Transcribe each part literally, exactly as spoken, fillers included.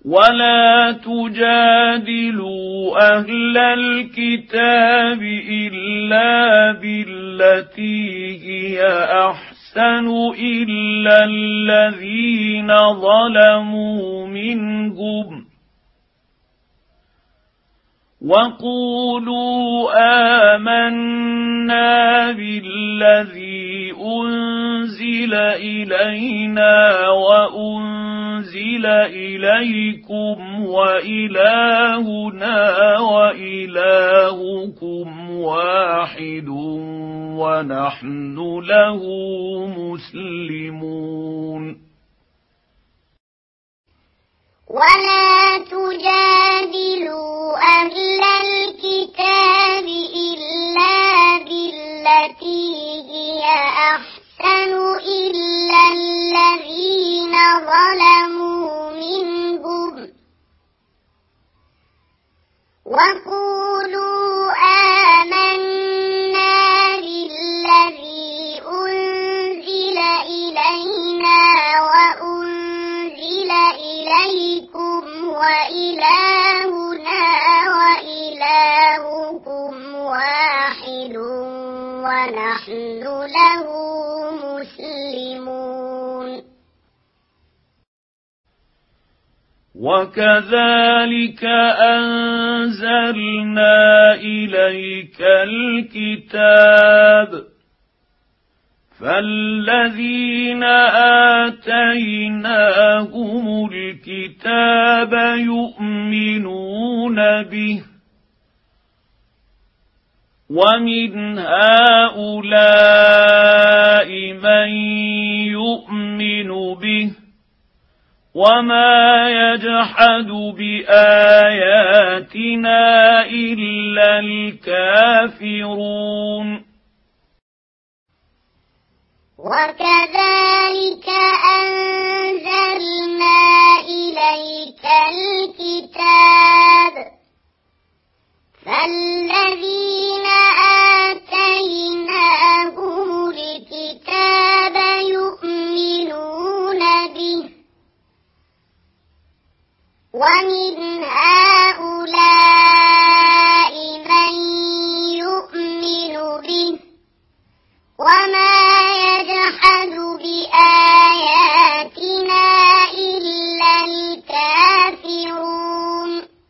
ولا تجادلوا أهل الكتاب إلا بالتي هي أحسن إلا الذين ظلموا منهم وقولوا آمنا بالذي أنزل إلينا وأنزل إليكم وإلهنا وإلهكم واحد ونحن له مسلمون. ولا تجادلوا أهل الكتاب إلا بالتي هي أحسن إلا الذين ظلموا منهم وقولوا آمنا بالذي أنزل إلينا وأنزل إليكم وإلهنا وإلهكم واحد ونحن له مسلمون. وكذلك أنزلنا إليك الكتاب فالذين آتيناهم الكتاب يؤمنون به ومن هؤلاء من يؤمن به وما يجحد بآياتنا إلا الكافرون. وكذلك أنزلنا إليك الكتاب فالذين آتيناهم الكتاب يؤمنون به ومن هؤلاء من يؤمن به وما يجحد بآياتنا إلا الكافرون.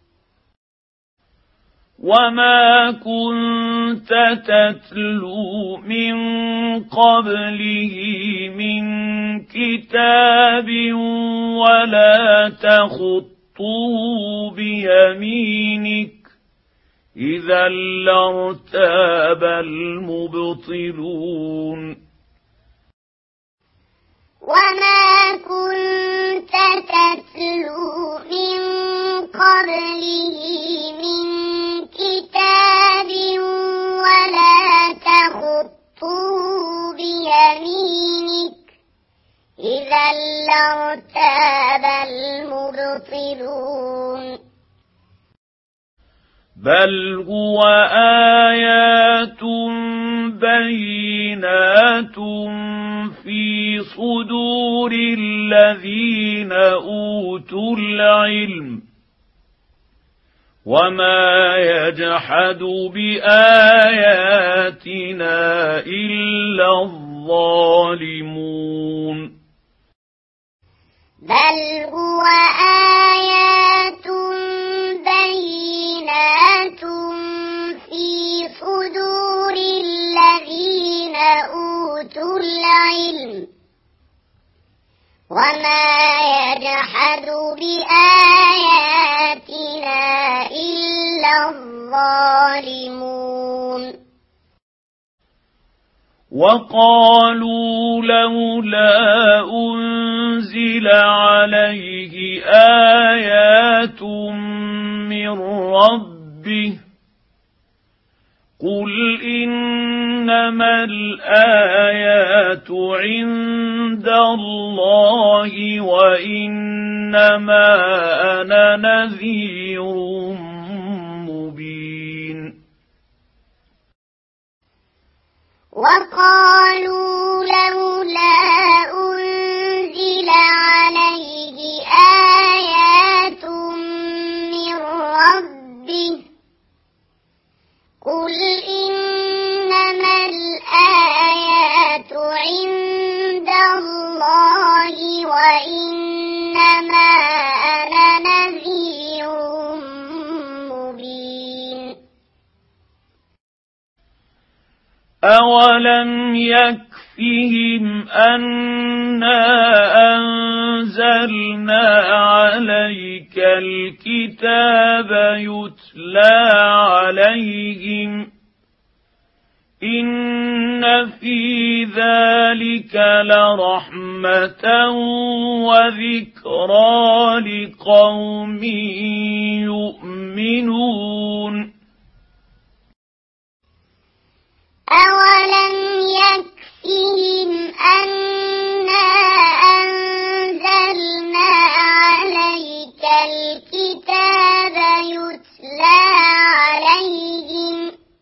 وما كنت تتلو من قبله من كتاب ولا تخطه بيمينك إذا لارتاب المبطلون. وما كنت تتلو من قبله من كتاب ولا تخطه بيمينك إذا لارتاب المبطلون. بل هو آيات بينات في صدور الذين أوتوا العلم وما يجحد بآياتنا إلا الظالمون. بل هو آيات بينات في صدور الذين أوتوا العلم وما يجحد بآياتنا إلا الظالمون. وقالوا لولا أنزل عليه آيات من ربه قل إنما الآيات عند الله وإنما أنا نذير مبين. وقالوا لولا أنزل عليه آيات أولم يكفهم أنا أنزلنا عليك الكتاب يتلى عليهم إن في ذلك لرحمة وذكرى لقوم يؤمنون أولم يكفهم أنا أنزلنا عليك الكتاب يتلى عليهم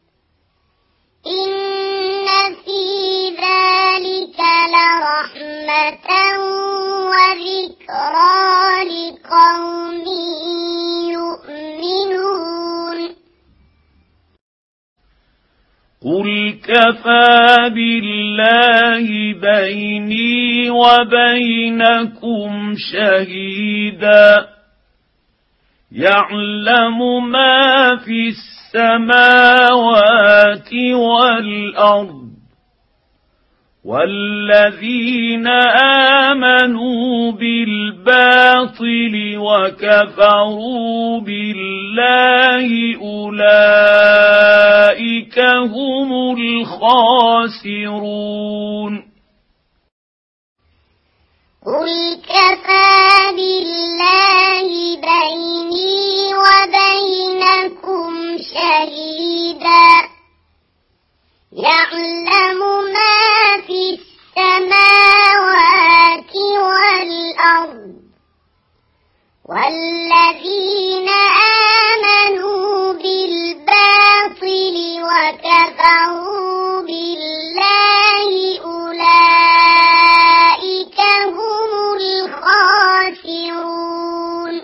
إن في ذلك لرحمة وذكرى لقوم يؤمنون قل كفى بالله بيني وبينكم شهيدا يعلم ما في السماوات والأرض والذين آمنوا بالباطل وكفروا بالله أولئك هم الخاسرون قل كفى بالله بيني وبينكم شهيدا يعلم ما في السماوات والأرض والذين آمنوا بالباطل وكفروا بالله أولئك هم الخاسرون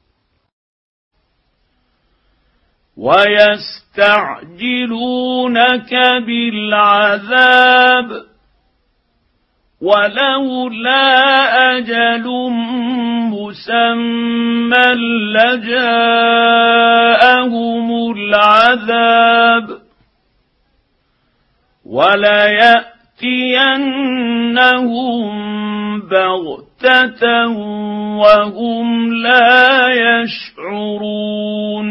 ويستعجلونك بالعذاب ولولا أجل مسمى لجاءهم العذاب وليأتينهم بغتة وهم لا يشعرون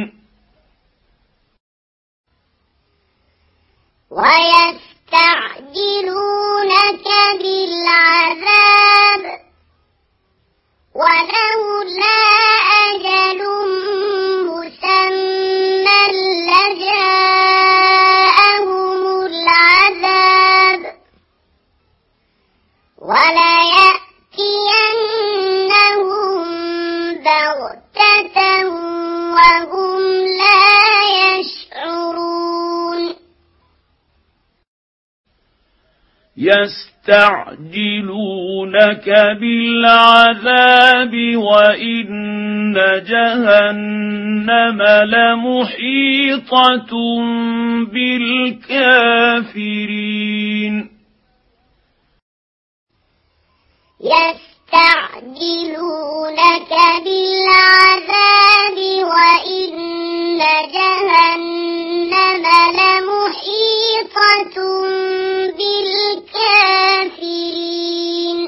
ويستعجلونك بالعذاب ولولا أجل مسمى لجاءهم العذاب وليأتينهم بغتة وهم لا يشعرون يستعجلونك بالعذاب وإن جهنم لمحيطة بالكافرين يستعجلونك بالعذاب وإن جهنم لمحيطة بالكافرين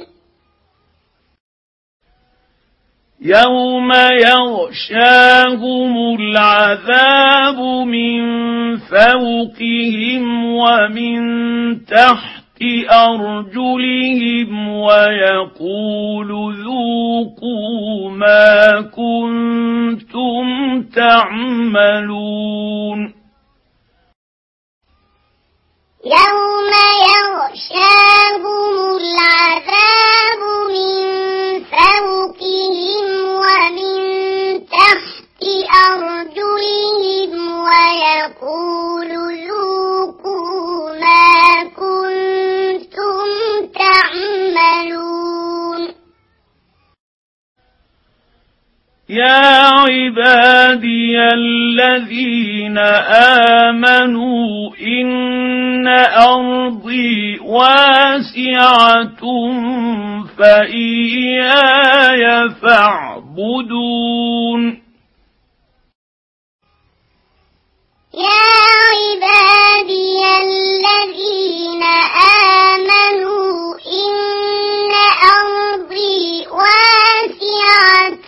يوم يغشاهم العذاب من فوقهم ومن تحت أرجلهم ويقول ذوقوا ما كنتم تعملون يوم يغشاهم العذاب من فوقهم ومن تحت أرجلهم ويقول ذوقوا ما كنتم تعملون يا عبادي الذين آمنوا إن أرضي واسعة فإياي فاعبدون يا عبادي الذين آمنوا إن أرضي واسعة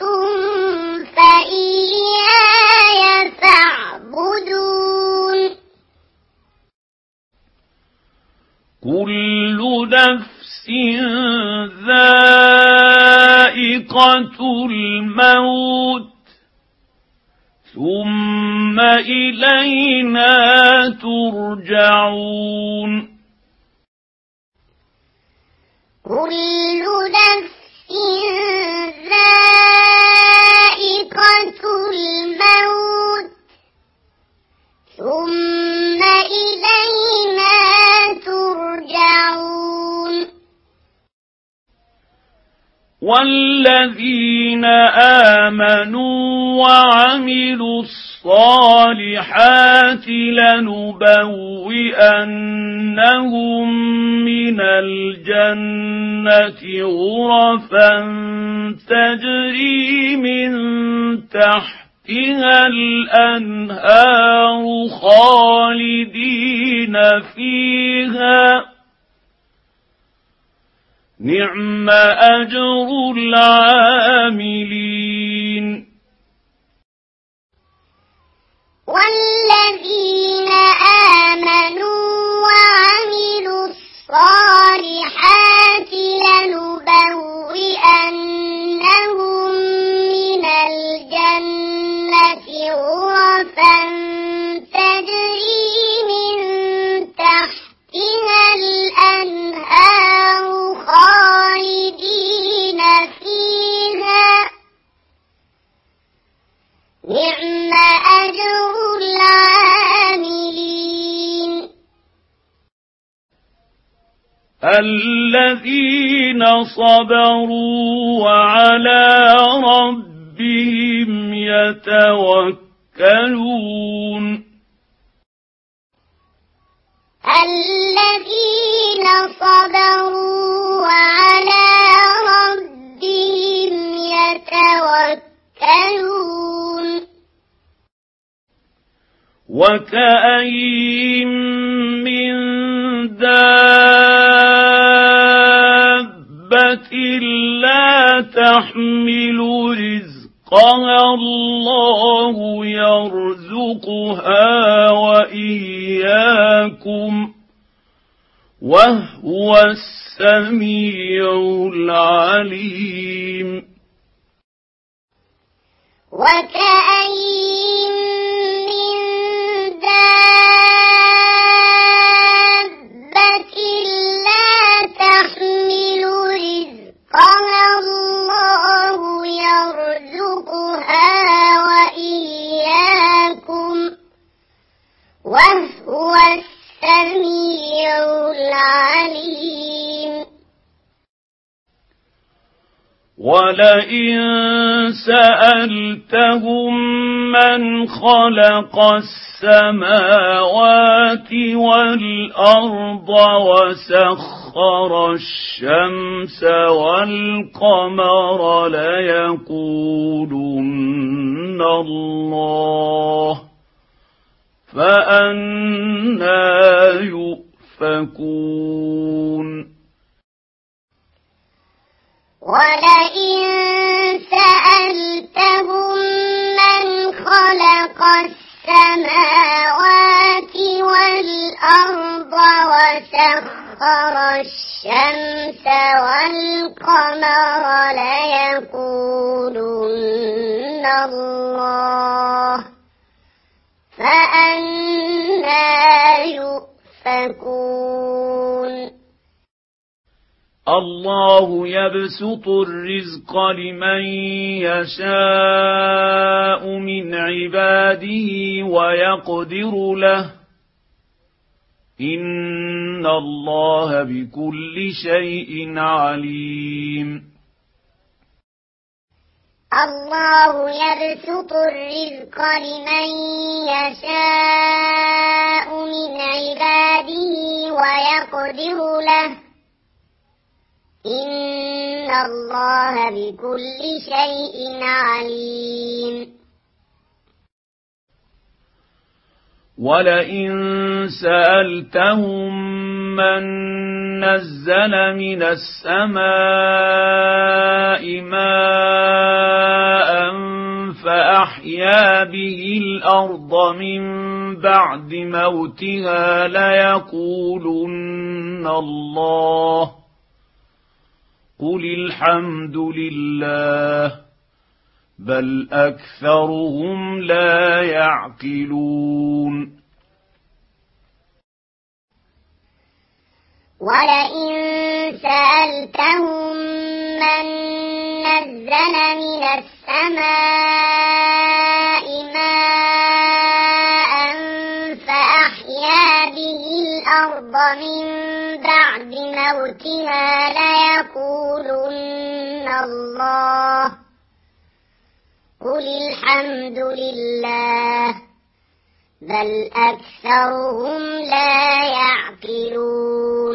فإياي فاعبدون كل نفس ذائقة الموت ثم إلينا ترجعون كل نفس ذائقة الموت ثم إلينا ترجعون والذين آمنوا وعملوا الصالحات لنبوئنهم من الجنة غرفا تجري من تحتها الأنهار خالدين فيها نعم أجر العاملين والذين آمنوا وعملوا الصالحات لنبوئنهم من الجنة غرفا تجري من تحتها الأنهار خالدين فيها نعم أجر العاملين الذين صبروا وعلى ربهم يتوكلون الذين صبروا وعلى ربهم يتوكلون وكأين من دابة لا تحمل رزقها الله يرزقها وإياكم وهو السميع العليم وكأين من دابة لا تحمل رزقها الله يرزقها وإياكم وهو السميع العليم ولئن سألتهم من خلق السماوات والأرض وسخر الشمس والقمر ليقولن الله فأنى يؤفكون ولئن سألتهم من خلق السماوات والأرض وسخر الشمس والقمر ليقولن الله فأنى يؤفكون الله يبسط الرزق لمن يشاء من عباده ويقدر له إن الله بكل شيء عليم الله يبسط الرزق لمن يشاء من عباده ويقدر له إن الله بكل شيء عليم ولئن سألتهم من نزل من السماء ماء فأحيا به الأرض من بعد موتها ليقولن الله قل الحمد لله بل أكثرهم لا يعقلون ولئن سألتهم من نزل من السماء ماء فأحيا به الأرض من بعد موتها ليقولن الله قل الحمد لله بل أكثرهم لا يعقلون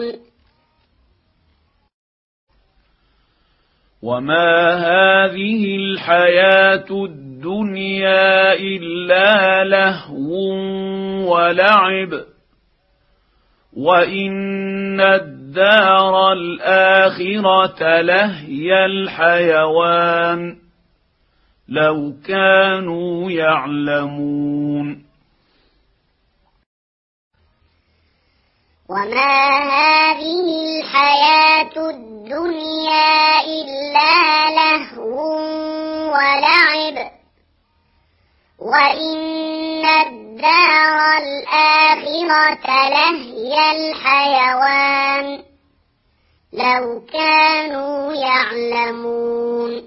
وما هذه الحياة الدنيا إلا لهو ولعب وإن الدار الآخرة لهي الحيوان لو كانوا يعلمون وما هذه الحياة الدنيا إلا لهو ولعب وإن الدار الآخرة لهي الحيوان لو كانوا يعلمون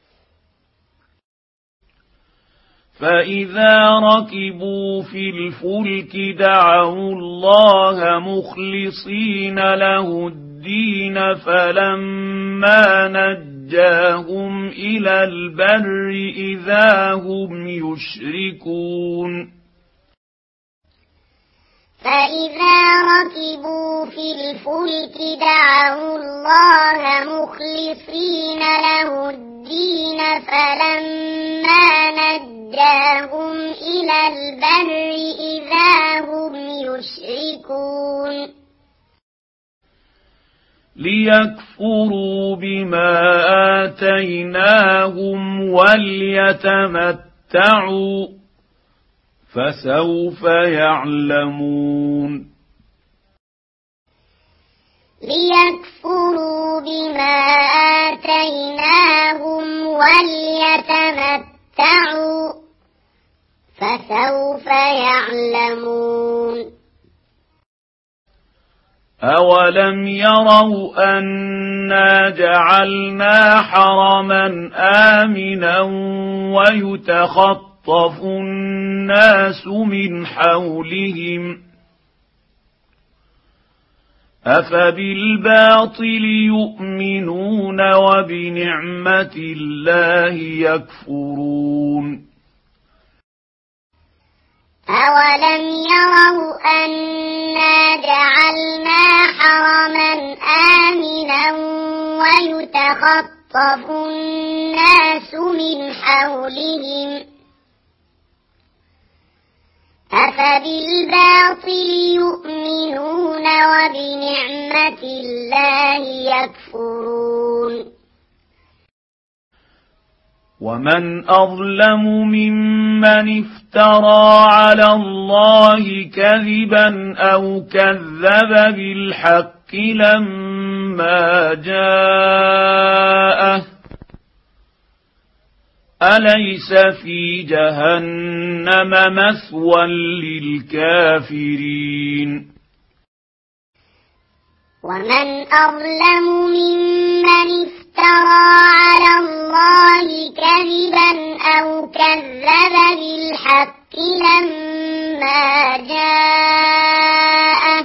فإذا ركبوا في الفلك دعوا الله مخلصين له الدين فلما نجاهم إلى البر إذا هم يشركون فإذا ركبوا في الفلك دعوا الله مخلصين له الدين فلما نجاهم إلى البر إذا هم يشركون ليكفروا بما آتيناهم وليتمتعوا فسوف يعلمون ليكفروا بما آتيناهم وليتمتعوا فسوف يعلمون أولم يروا أنا جعلنا حرما آمنا ويتخطف الناس من حولهم أفبالباطل يؤمنون وبنعمة الله يكفرون أولم يروا أنا جعلنا حرما آمنا ويتخطف الناس من حولهم أفبالباطل يؤمنون وبنعمة الله يكفرون ومن أظلم ممن افترى على الله كذبا أو كذب بالحق لما جاءه أليس في جهنم مثوى للكافرين ومن أظلم ممن افترى على الله كذبا أو كذب بالحق لما جاءه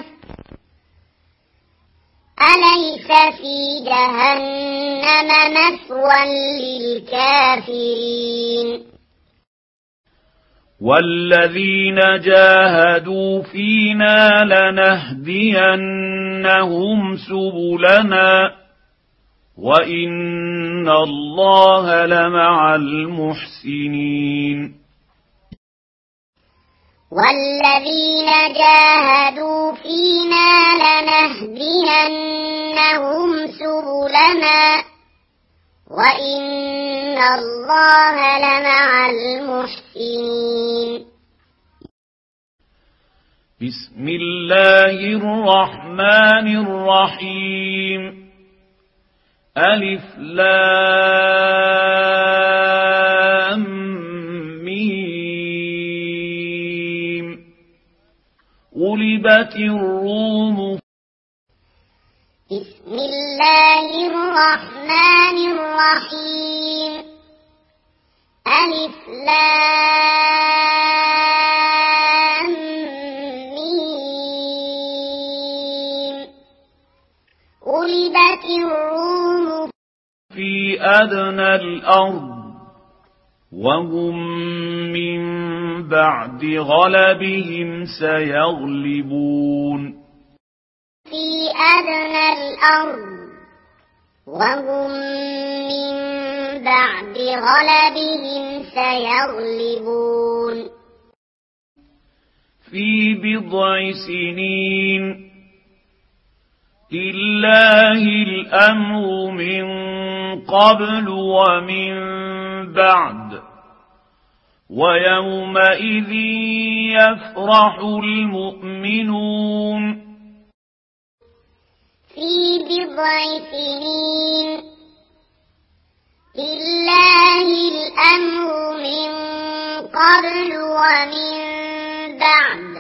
أليس في جهنم مثوى للكافرين والذين جاهدوا فينا لنهدينهم سبلنا وإن الله لمع المحسنين والذين جاهدوا فينا لنهدينهم سبلنا وإن الله لمع المحسنين. بسم الله الرحمن الرحيم. ألف لام ميم. غلبت الروم. بسم الله الرحمن الرحيم. ألف لام ميم. غلبت الروم في أدنى الأرض وهم من بعد غلبهم سيغلبون. في أدنى الأرض وهم من بعد غلبهم سيغلبون. في بضع سنين لله الأمر من قبل ومن بعد ويومئذ يفرح المؤمنون. في بضع سنين لله الأمر من قبل ومن بعد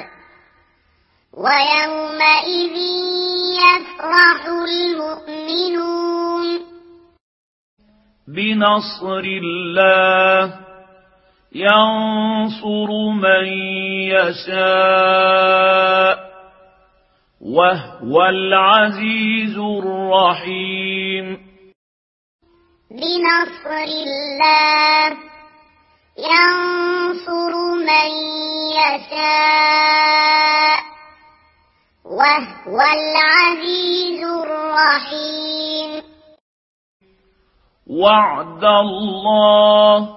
ويومئذ يفرح المؤمنون. بنصر الله ينصر من يشاء وهو العزيز الرحيم. بنصر الله ينصر من يشاء وهو العزيز الرحيم. وعد الله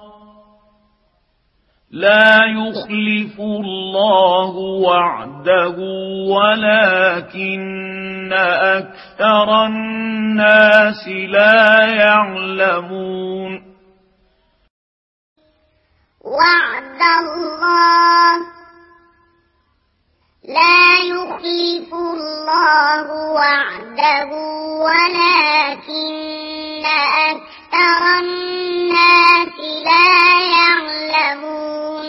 لا يخلف الله وعده ولكن أكثر الناس لا يعلمون. وعد الله لا يخلف الله وعده ولكن أكثر الناس لا يعلمون.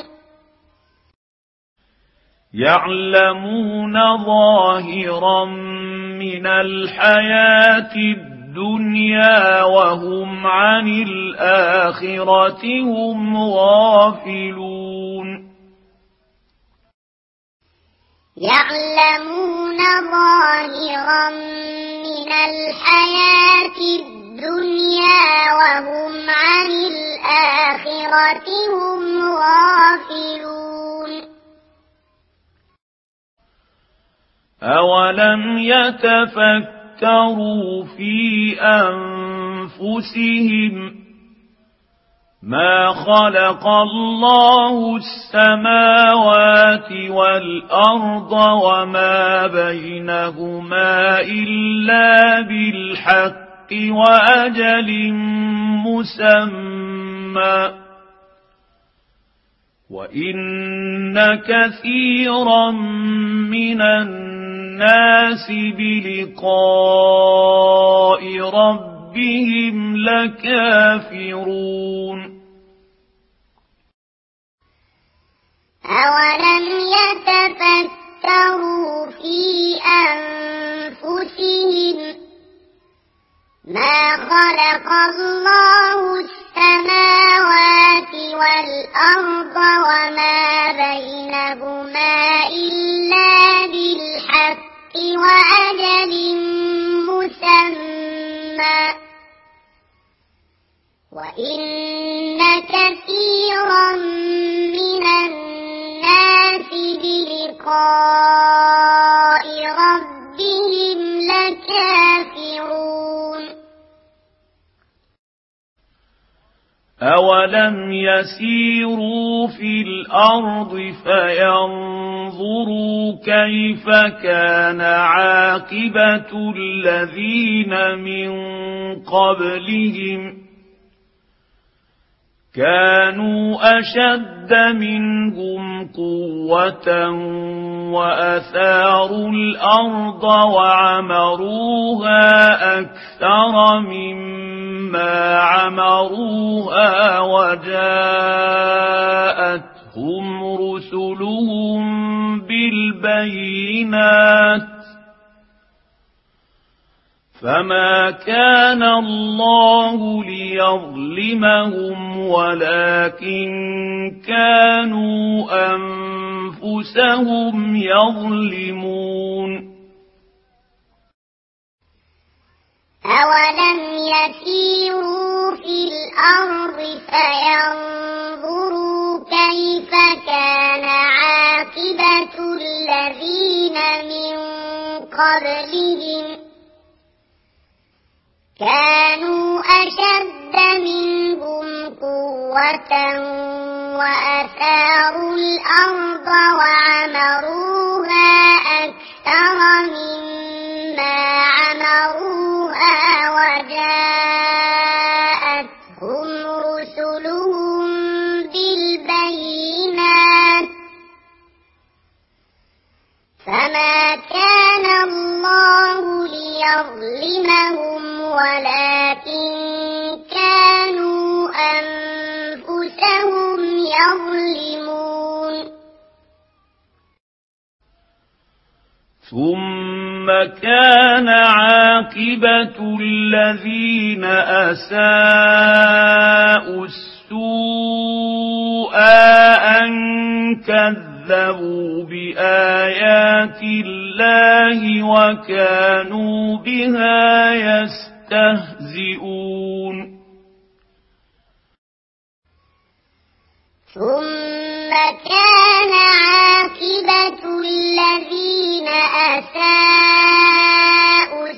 يعلمون ظاهرا من الحياة الدنيا وهم عن الآخرة هم غافلون. يعلمون ظاهرا من الحياة الدنيا وهم عن الآخرة هم غافلون. أولم يتفكروا في أنفسهم ما خلق الله السماوات والأرض وما بينهما إلا بالحق وأجل مسمى وإن كثيرا من الناس بلقاء ربهم لكافرون. أولم يتفكروا في أنفسهم ما خلق الله السماوات والأرض وما بينهما إلا بالحق وأجل مسمى وإن كثيرا من الناس بلقاء ربهم لكافرون. أولم يسيروا في الأرض فينظروا كيف كان عاقبة الذين من قبلهم كانوا أشد منهم قوة وأثاروا الأرض وعمروها أكثر مما عمروها وجاءتهم رسلهم بالبينات فما كان الله ليظلمهم ولكن كانوا أنفسهم يظلمون أولم يسيروا في الأرض فينظروا كيف كان عاقبة الذين من قبلهم كانوا أشد منهم قوة وأثاروا الأرض وعمروها أكثر مما عمروها وجاءتهم رسلهم بالبينات فما كان الله ليظلمهم ولكن كانوا أنفسهم يظلمون ثم كان عاقبة الذين أساءوا السوء أن كذبوا بآيات الله وكانوا بها يستهزئون ثم كان عاقبة الذين أساءوا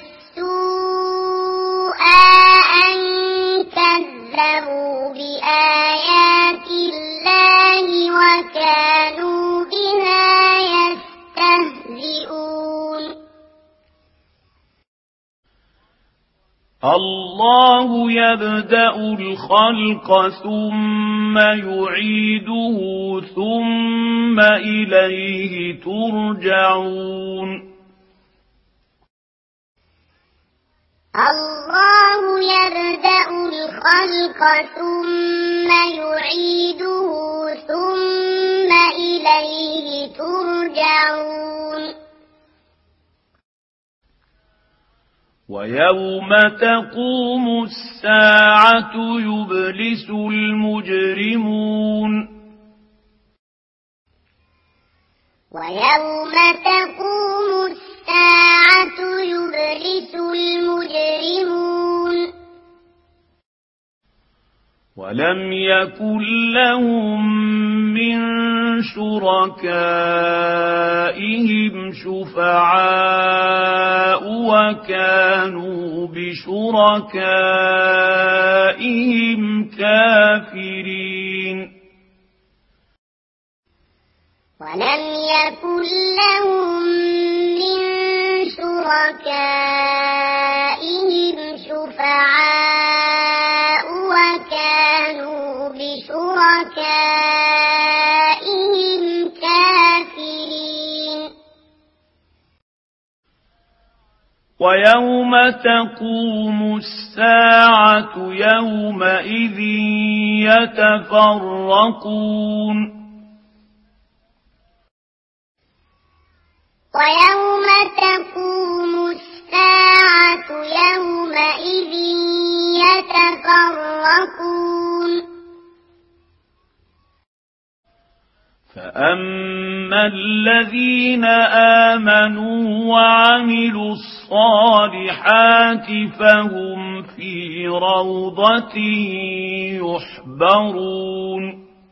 السوء أن كذبوا بآيات الله وكانوا بها يستهزئون الله يبدأ الخلق ثم يعيده ثم إليه ترجعون الله يبدأ الخلق ثم يعيده ثم إليه ترجعون ويوم تقوم الساعة يبلس المجرمون ويوم تقوم الساعة يبلس المجرمون ولم يكن لهم من شركائهم شفعاء وكانوا بشركائهم كافرين ولم يكن لهم من شركائهم شفعاء وكانوا بشركائهم كافرين ويوم تقوم الساعة يومئذ يتفرقون ويوم تقوم الساعة يومئذ يتفرقون فأما الذين آمنوا وعملوا الصالحات فهم في روضة يحبرون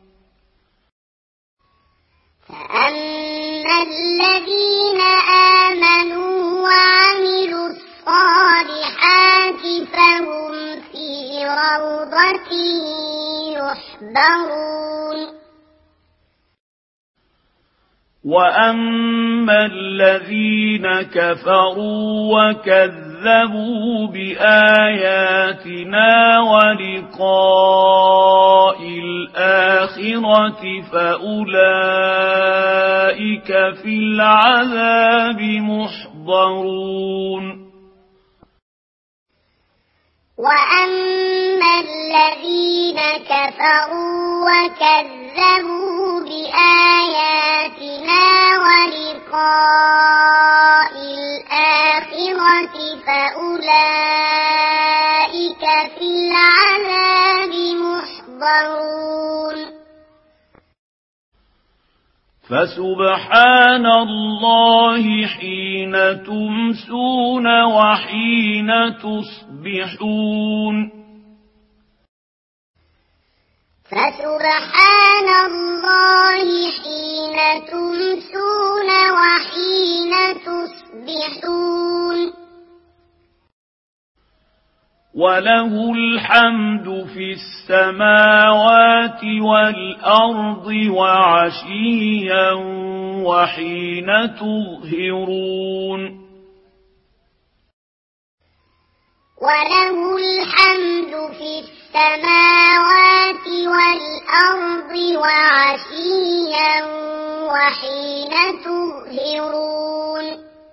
فأما الذين آمنوا وعملوا الصالحات فهم في روضة محضرون وأما الذين كفروا وكذبوا بآياتنا ولقاء الآخرة فأولئك في العذاب محضرون وأما الذين كفروا وكذبوا بآياتنا ولقاء الآخرة فأولئك في العذاب محضرون فسبحان الله حين تمسون وحين تصبحون فسبحان الله حين تمسون وحين تصبحون وله الحمد في السماوات والأرض وعشيا وحين تظهرون وله الحمد في السماوات والأرض وعشيا وحين تظهرون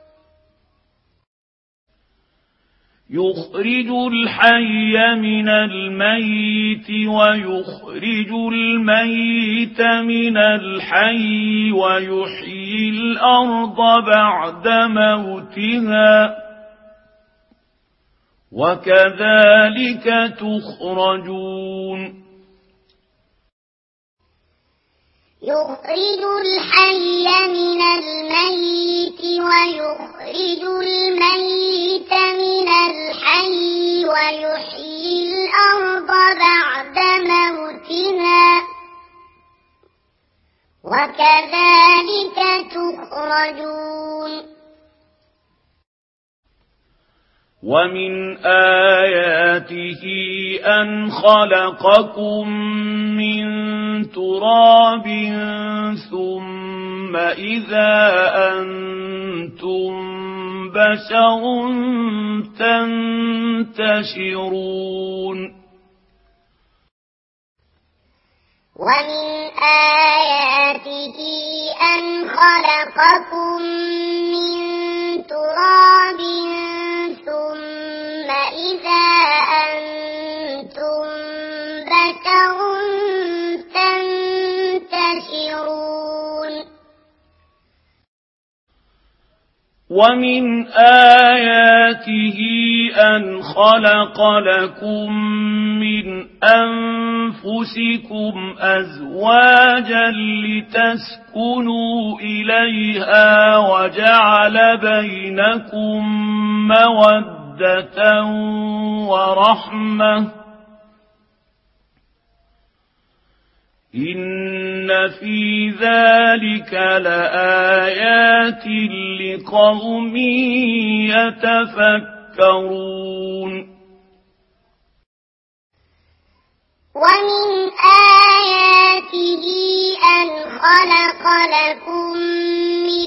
يخرج الحي من الميت ويخرج الميت من الحي ويحيي الأرض بعد موتها وكذلك تخرجون يخرج الحي من الميت ويخرج الميت من الحي ويحيي الأرض بعد موتها وكذلك تخرجون ومن آياته أن خلقكم من تراب ثم إذا أنتم بشر تنتشرون ومن آياته أن خلقكم من تراب ثم إذا أنتم بشر تنتشرون ومن آياته أن خلق لكم من أنفسكم أزواجا لتسكنوا إليها وجعل بينكم مودة ورحمة إن في ذلك لآيات لقوم يتفكرون ومن آياته أن خلق لكم من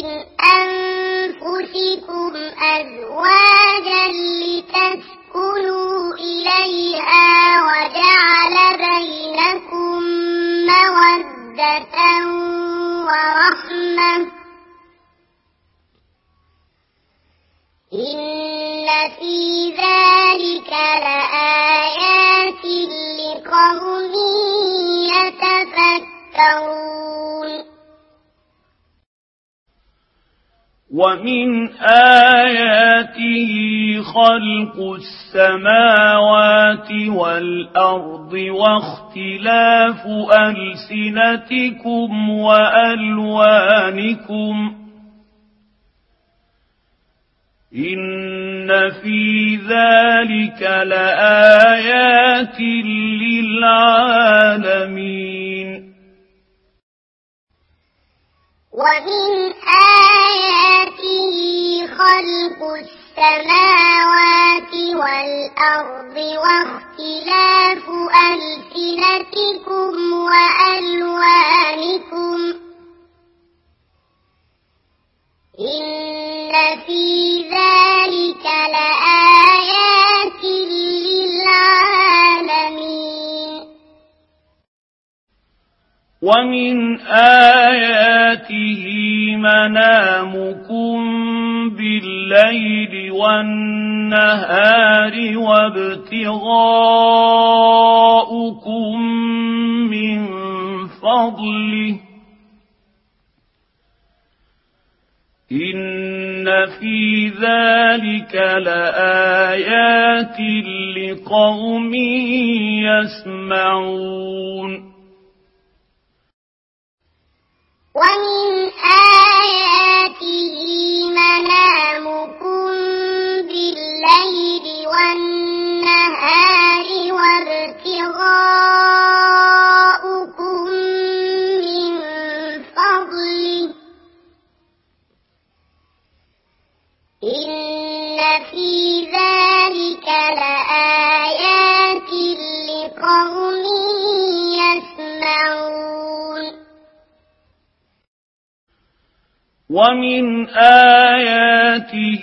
أنفسكم أزواجا لتسكنوا إليها وجعل بينكم مودة ورحمة إن في ذلك لآيات لقوم يتفكرون ومن آياته خلق السماوات والأرض واختلاف ألسنتكم وألوانكم إن في ذلك لآيات للعالمين ومن آياته خلق السماوات والأرض واختلاف ألسنتكم وألوانكم إن في ذلك لآيات للعالمين ومن آياته منامكم بالليل والنهار وابتغاؤكم من فضله إن في ذلك لآيات لقوم يسمعون ومن آياته منامكم بالليل والنهار وابتغاؤكم من فضله إن في ذلك لآيات لقوم يسمعون ومن آياته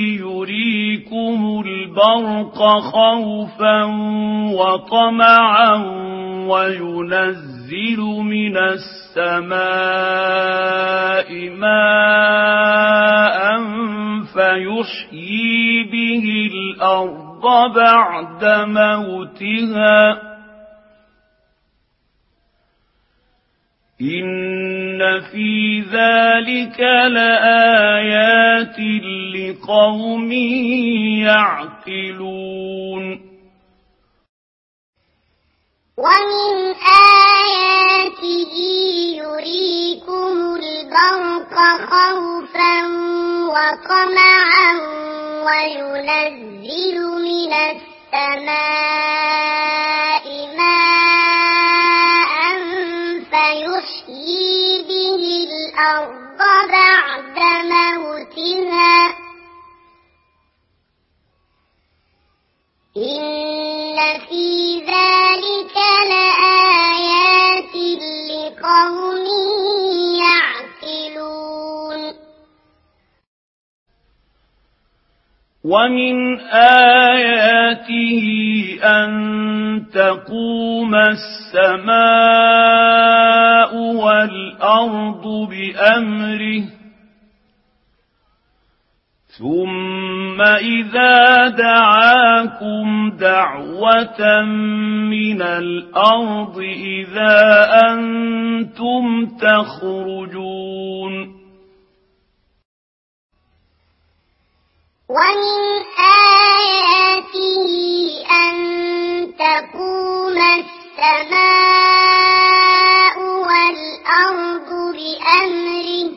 يريكم البرق خوفا وطمعا وينزل من السماء ماء فيحيي به الأرض بعد موتها إن في ذلك لآيات لقوم يعقلون ومن آياته يريكم البرق خوفا وطمعا وينزل من السماء ماء فيحيي به الأرض بعد موتها إن في ذلك لآيات لقوم يعقلون ومن آياته أن تقوم السماء والأرض بأمره ثم إذا دعاكم دعوة من الأرض إذا أنتم تخرجون ومن آياته أن تقوم السماء والأرض بأمره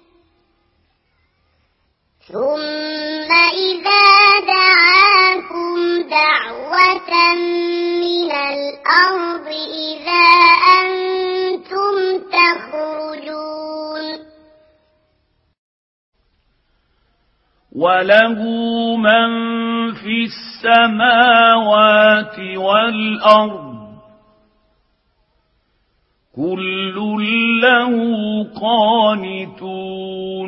ثم إذا دعاكم دعوة من الأرض إذا أنتم تخرجون وله من في السماوات والأرض كل له قانتون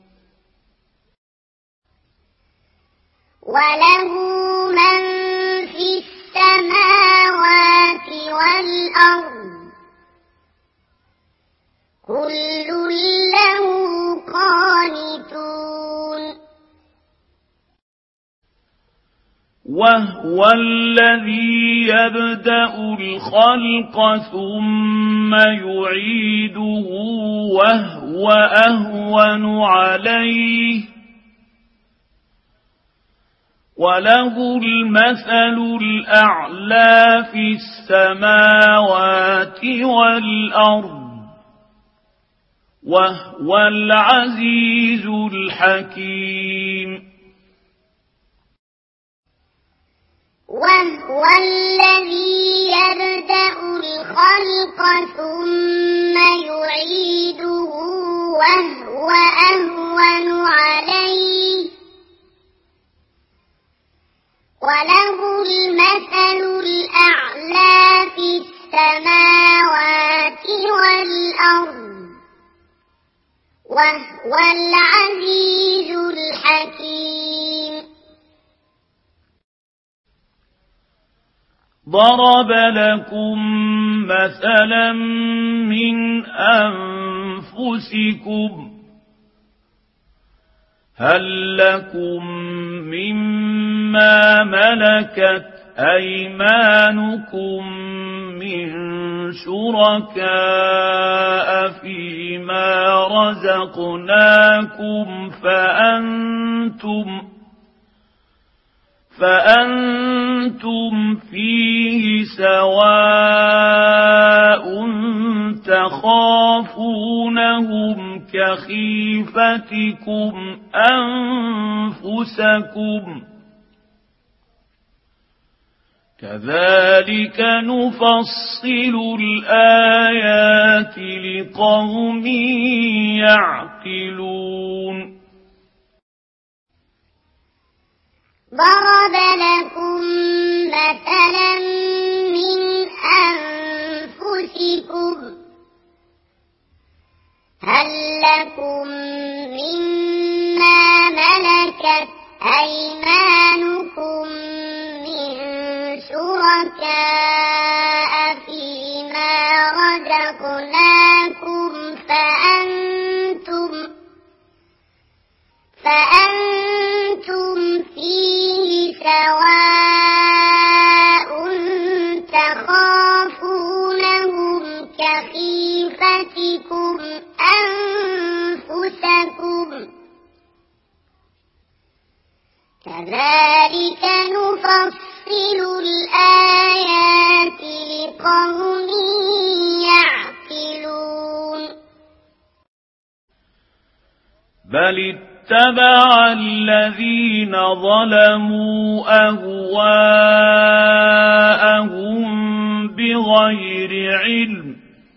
وله من في السماوات والأرض كل له قانتون وهو الذي يبدأ الخلق ثم يعيده وهو أهون عليه وله المثل الأعلى في السماوات والأرض وهو العزيز الحكيم وهو الذي يبدأ الخلق ثم يعيده وهو أهون عليه والأرض وهو العزيز الحكيم. ضرب لكم مثلا من أنفسكم هل لكم مما ملكت أيمانكم من شركاء فيما رزقناكم فأنتم فأنتم فيه سواء تخافونهم كخيفتكم أنفسكم كذلك نفصل الآيات لقوم يعقلون. ضرب لكم مثلا من أنفسكم هل لكم مما ملكت أيمانكم من شركاء فيما رزقناكم فأنتم فأنتم فيه سواء تخافونهم كخيفتكم أنفسكم كذلك نفصل الآيات لقوم يعقلون. بل اتبع الذين ظلموا أهواءهم بغير علم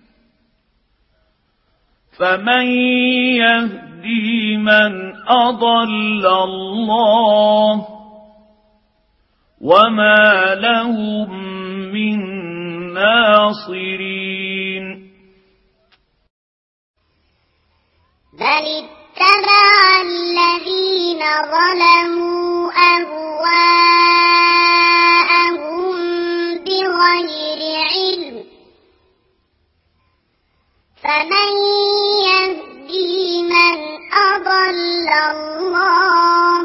فمن يهدي من أضل الله وما لهم من ناصرين. بل اتبع الذين ظلموا أهواءهم بغير علم فمن يهدي من أضل الله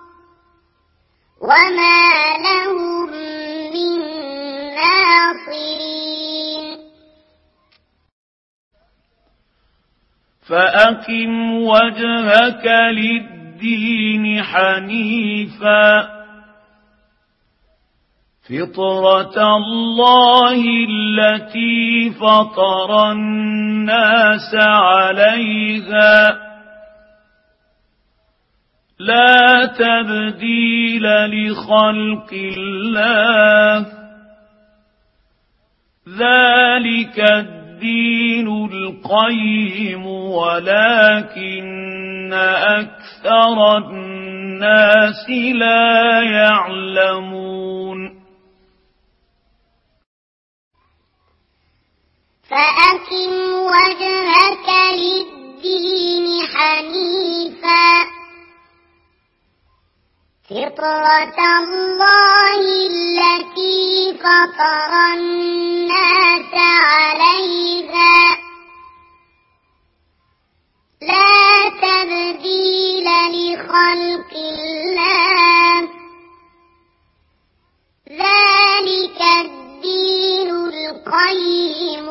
وما لهم من ناصرين. فأقم وجهك للدين حنيفا فطرة الله التي فطر الناس عليها لا تبديل لخلق الله ذلك الدين القيم ولكن أكثر الناس لا يعلمون. فأقم وجهك للدين حنيفا فطرة الله التي فطر الناس عليها لا تبديل لخلق الله ذلك الدين القيم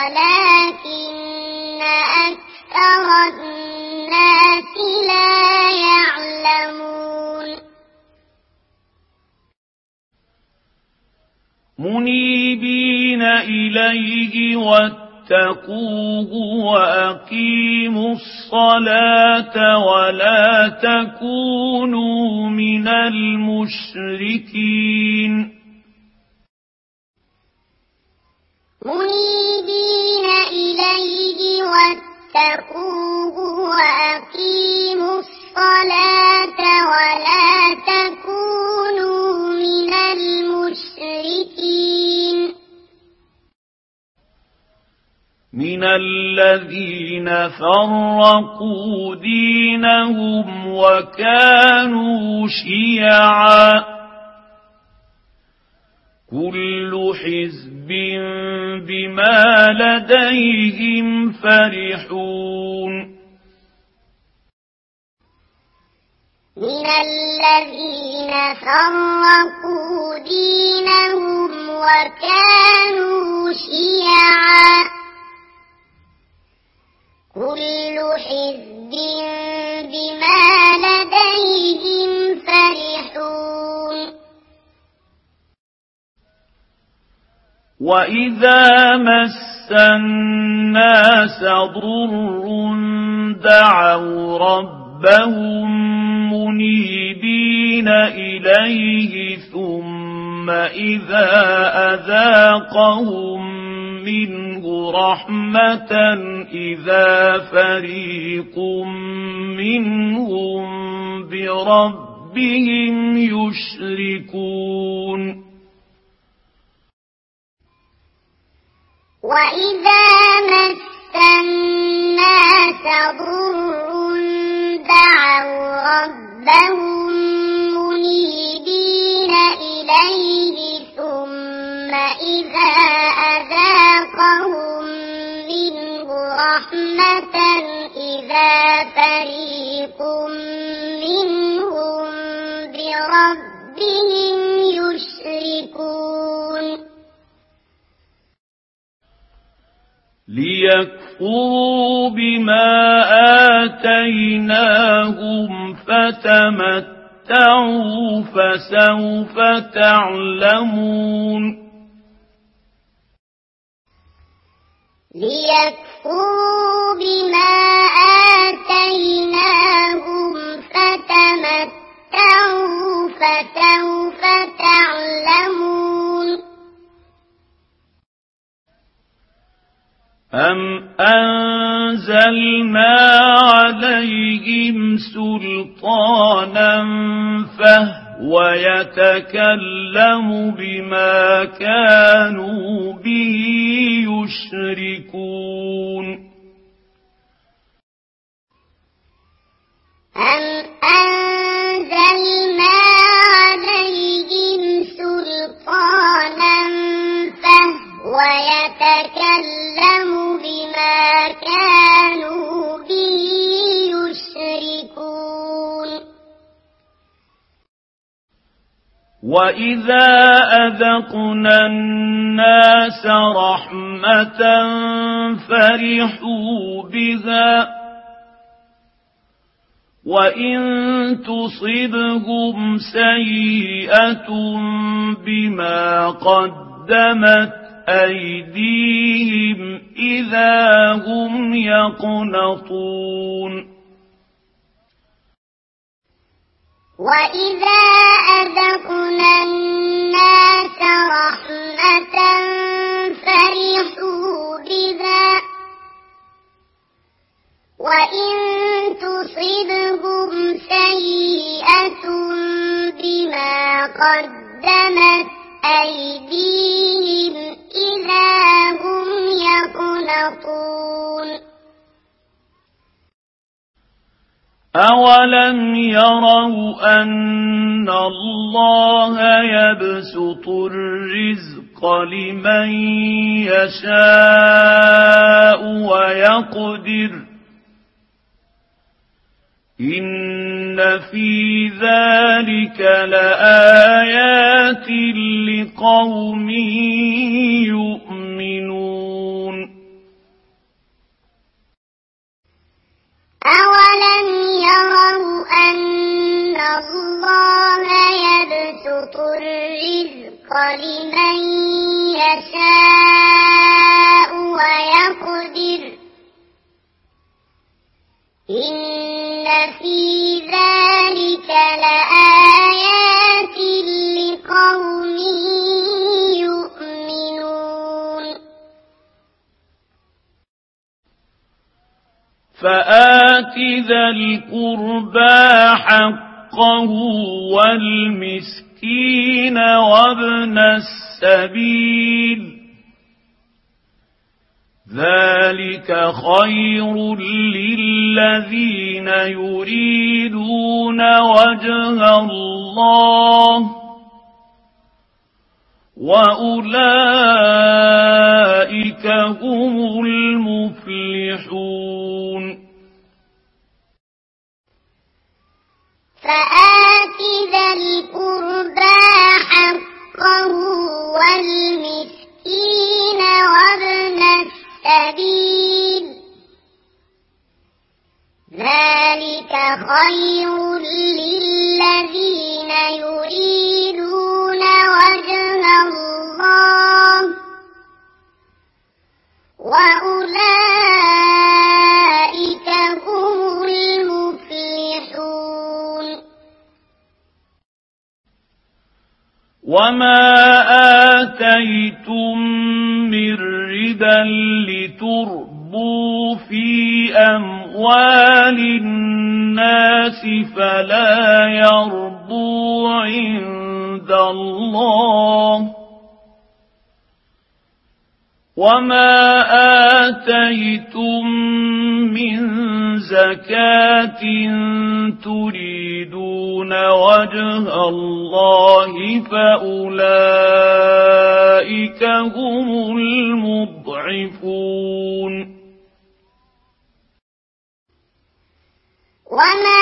ولكن أكثر الناس لا يعلمون. منيبين إليه واتقوه وأقيموا الصلاة ولا تكونوا من المشركين. منيبين إليه واتقوه وأقيموا الصلاة ولا تكونوا من المشركين. من الذين فرقوا دينهم وكانوا شيعا كل حزب بما لديهم فرحون من الذين فرقوا دينهم وكانوا شيعا كل حزب بما لديهم فرحون وإذا مس الناس ضر دعوا ربهم منيبين إليه ثم إذا أذاقهم منه رحمة إذا فريق منهم بربهم يشركون وإذا مس الناس ضر دعوا ربهم منيبين إليه ثم إذا أذاقهم منه رحمة إذا فريق منهم بربهم يشركون ليكفروا بما آتيناهم فتمتعوا فسوف تعلمون ليكفروا بما آتيناهم فتمتعوا فسوف تعلمون أم أنزلنا عليهم سلطانا فهو يتكلم بما كانوا به يشركون أم أنزلنا عليهم سلطانا فهو يتكلم بما كانوا به يشركون وإذا أذقنا الناس رحمة فرحوا بها وإن تصبهم سيئة بما قدمت أيديهم إذا هم يقنطون وإذا أذقنا الناس رحمة فرحوا بها وإن تصبهم سيئة بما قدمت أيديهم إذا هم يقنطون أولم يروا أن الله يبسط الرزق لمن يشاء ويقدر إن في ذلك لآيات لقوم يؤمنون أولم يروا أن الله يبسط الرزق لمن يشاء ويقدر إن في ذلك لآيات لقوم يؤمنون فآت ذا القربى حقه والمسكين وابن السبيل ذلك خير للذين يريدون وجه الله وأولئك هم المفلحون فآت ذا القربى حقه والمسكين وابن السبيل ذلك خير للذين يريدون وجه الله وأولئك هم المفلحون وما آتيتم من ربا لتربوا في أموال الناس فلا يربو عند الله وما آتيتم من زكاة تريدون وجه الله فأولئك هم المضعفون وما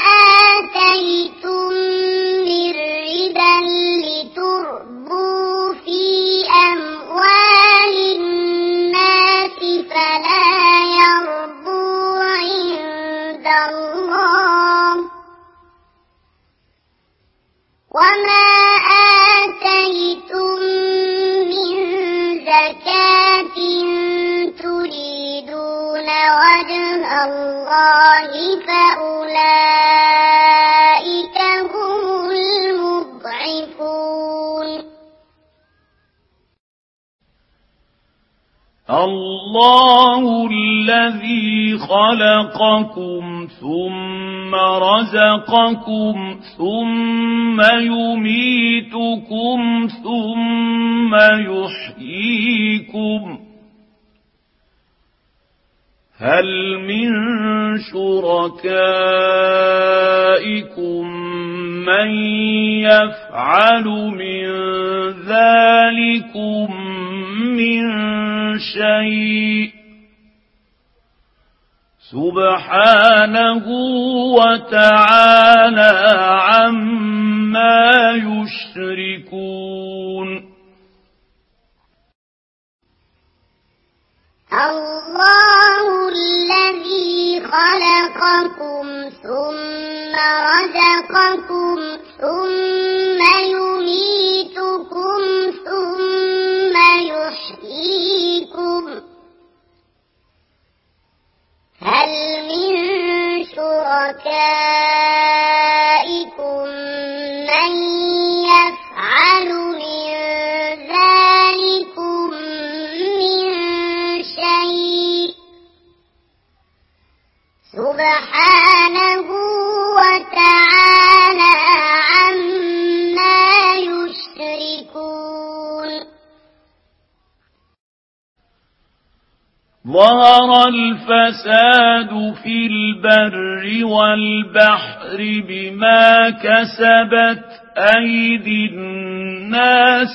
آتيتم من ربا لتربوا في أموال الناس فلا يربو عند الله وما آتيتم من زكاة تريدون وجه الله فأولئك هم المضعفون الله الذي خلقكم ثم رزقكم ثم يميتكم ثم يحييكم هل من شركائكم من يفعل من ذلكم من شيء سبحانه وتعالى عما يشركون الله الذي خلقكم ثم رزقكم ثم يميتكم ثم يحييكم هل من شركائكم من يفعل من ذلكم من شيء سبحانه وتعالى عما يشركون ظهر الفساد في البر والبحر بما كسبت أيدي الناس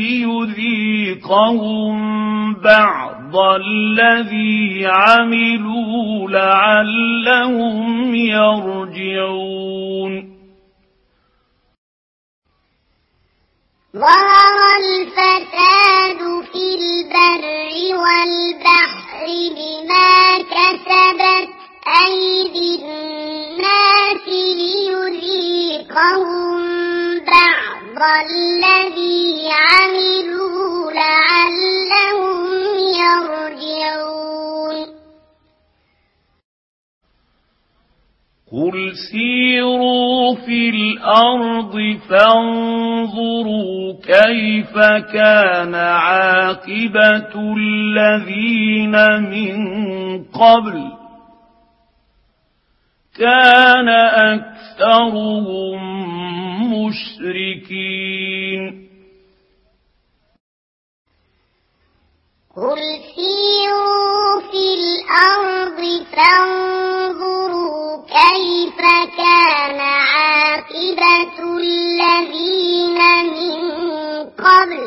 ليذيقهم بعض الذي عملوا لعلهم يرجعون ظهر الفساد في البر والبحر بما كسبت أيدي الناس ليذيقهم بعض الذي عملوا لعلهم يرجعون قل سيروا في الأرض فانظروا كيف كان عاقبة الذين من قبل كان أكثرهم مشركين قل سيروا في الأرض فانظروا كيف كان عاقبة الذين من قبل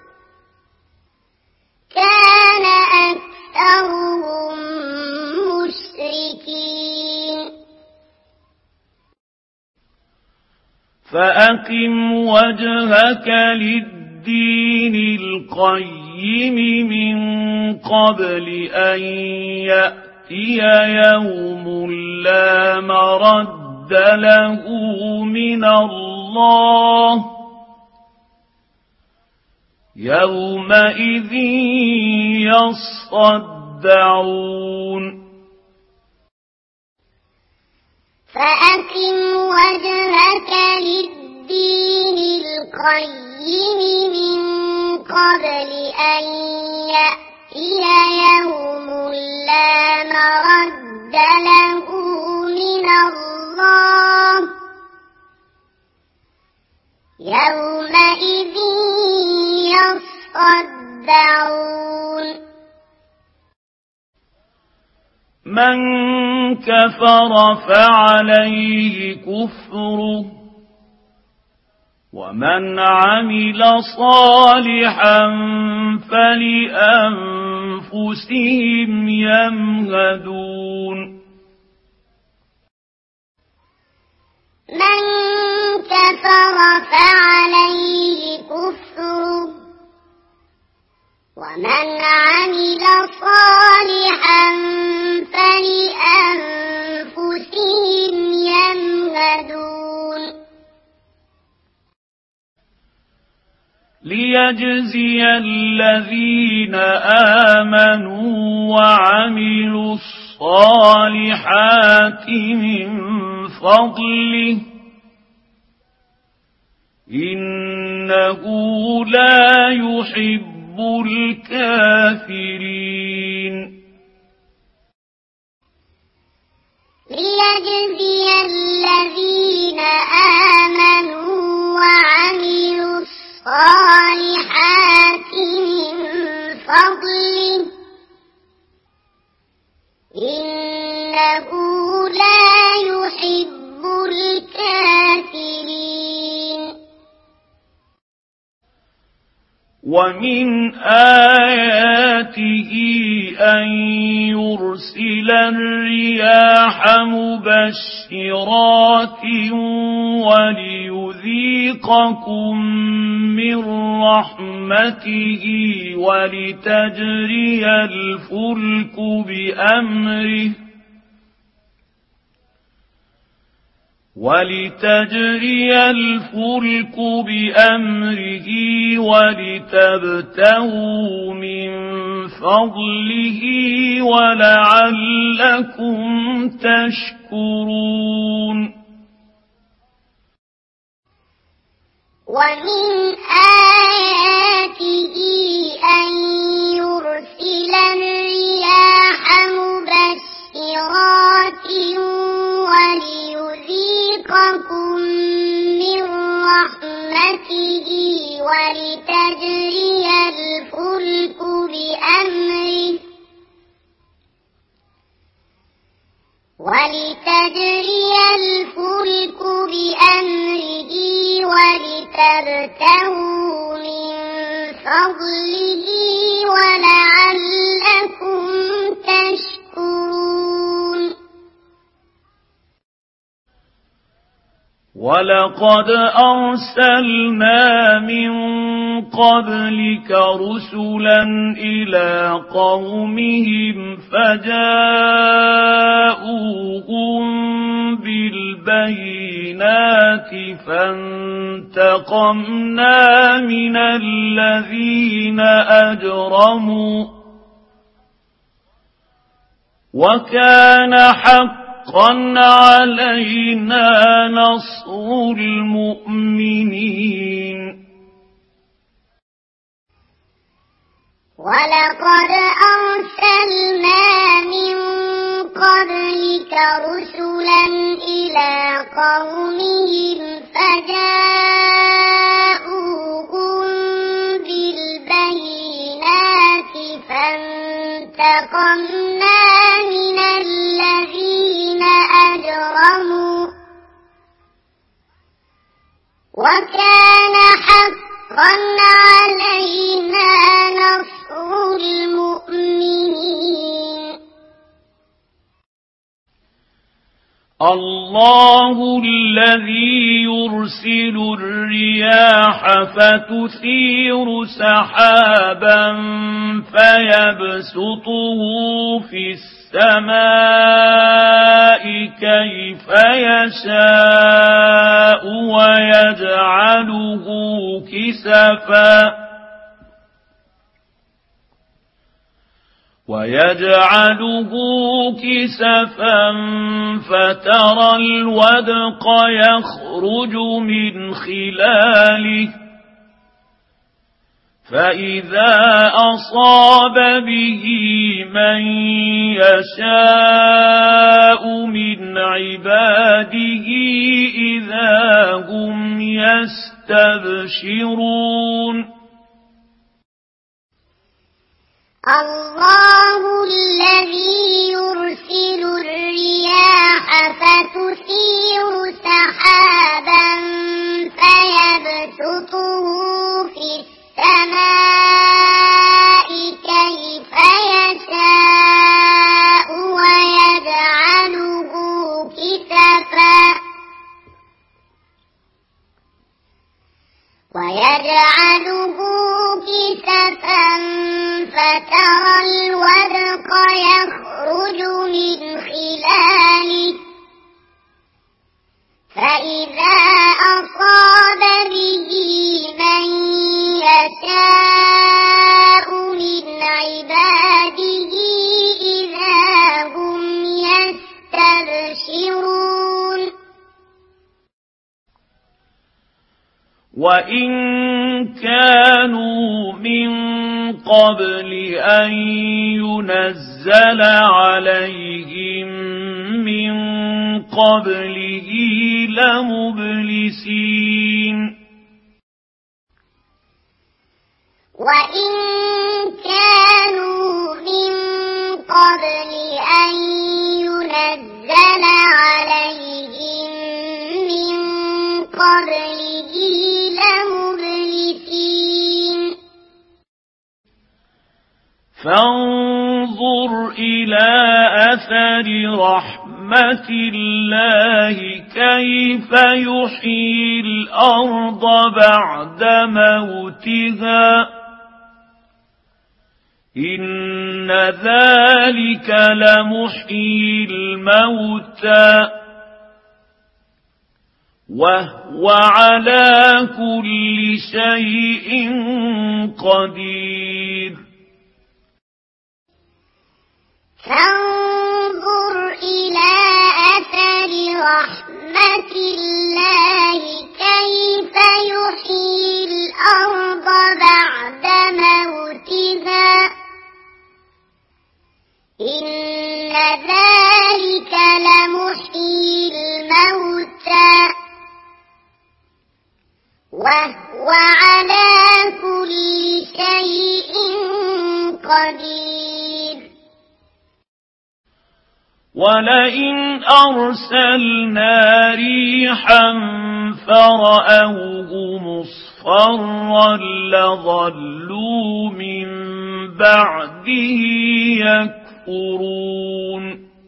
كان أكثرهم مشركين فأقم وجهك للدين القيم من قبل أن يأتي يوم لا مرد له من الله يومئذ يصدعون فأقم وجهك للدين القيم من قبل أن يأتي يوم لا مرد له من الله يومئذ يصدعون من كفر فعليه كفره ومن عمل صالحا فلأنفسهم يمهدون من كفر فعليه كفره ومن عمل صالحا فلأنفسهم يمهدون ليجزي الذين آمنوا وعملوا الصالحات من فضله إنه لا يحب الكافرين ليجزي الذين آمنوا وعملوا الصالحات من فضله إنه لا يحب الكافرين ومن آياته أن يرسل الرياح مبشرات وليذيقكم من رحمته ولتجري الفلك بأمره ولتجري الفلك بأمره ولتبتغوا من فضله ولعلكم تشكرون ومن آياته أن يرسل الرياح مبشرات وليذيقكم من رحمته ولتجري الفلك بأمره ولتجري الفلك بأمره ولتبتغوا من فضله ولعلكم تشكرون ولقد أرسلنا من قبلك رسلا إلى قومهم فجاءوهم بالبينات فانتقمنا من الذين أجرموا وكان حقا حقا علينا نصر المؤمنين ولقد أرسلنا من قبلك رسلا إلى قومهم فجاءوهم بالبينات فانتقمنا الله الذي يرسل الرياح فتثير سحابا فيبسطه في السماء كيف يشاء ويجعله كسفا ويجعله كسفا فترى الودق يخرج من خلاله فإذا أصاب به من يشاء من عباده إذا هم يستبشرون الله الذي يرسل الرياح فتثير سحابا فيبسطه في السماء كيف يشاء ويجعله كسفا ويجعله كسفا فترى الودق يخرج من خلاله فإذا أصاب به من يشاء من عباده إذا هم يستبشرون وإن كانوا من قبل أن ينزل عليهم من قبله لمبلسين وإن كانوا من قبل أن ينزل عليهم من قبله لمبلسين فانظر إلى أثر رحمة الله كيف يحيي الأرض بعد موتها إن ذلك لمحيي الموتى وهو على كل شيء قدير فانظر إلى أثر رحمة الله كيف يحيي الأرض بعد موتها إن ذلك لمحيي الموتى وهو على كل شيء قدير ولئن أرسلنا ريحا فرأوه مصفرا لظلوا من بعده يكفرون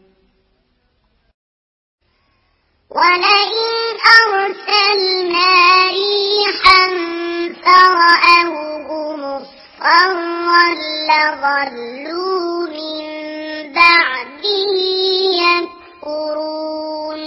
ولئن أرسلنا ريحا فرأوه مصفرا لظلوا من بعده يكفرون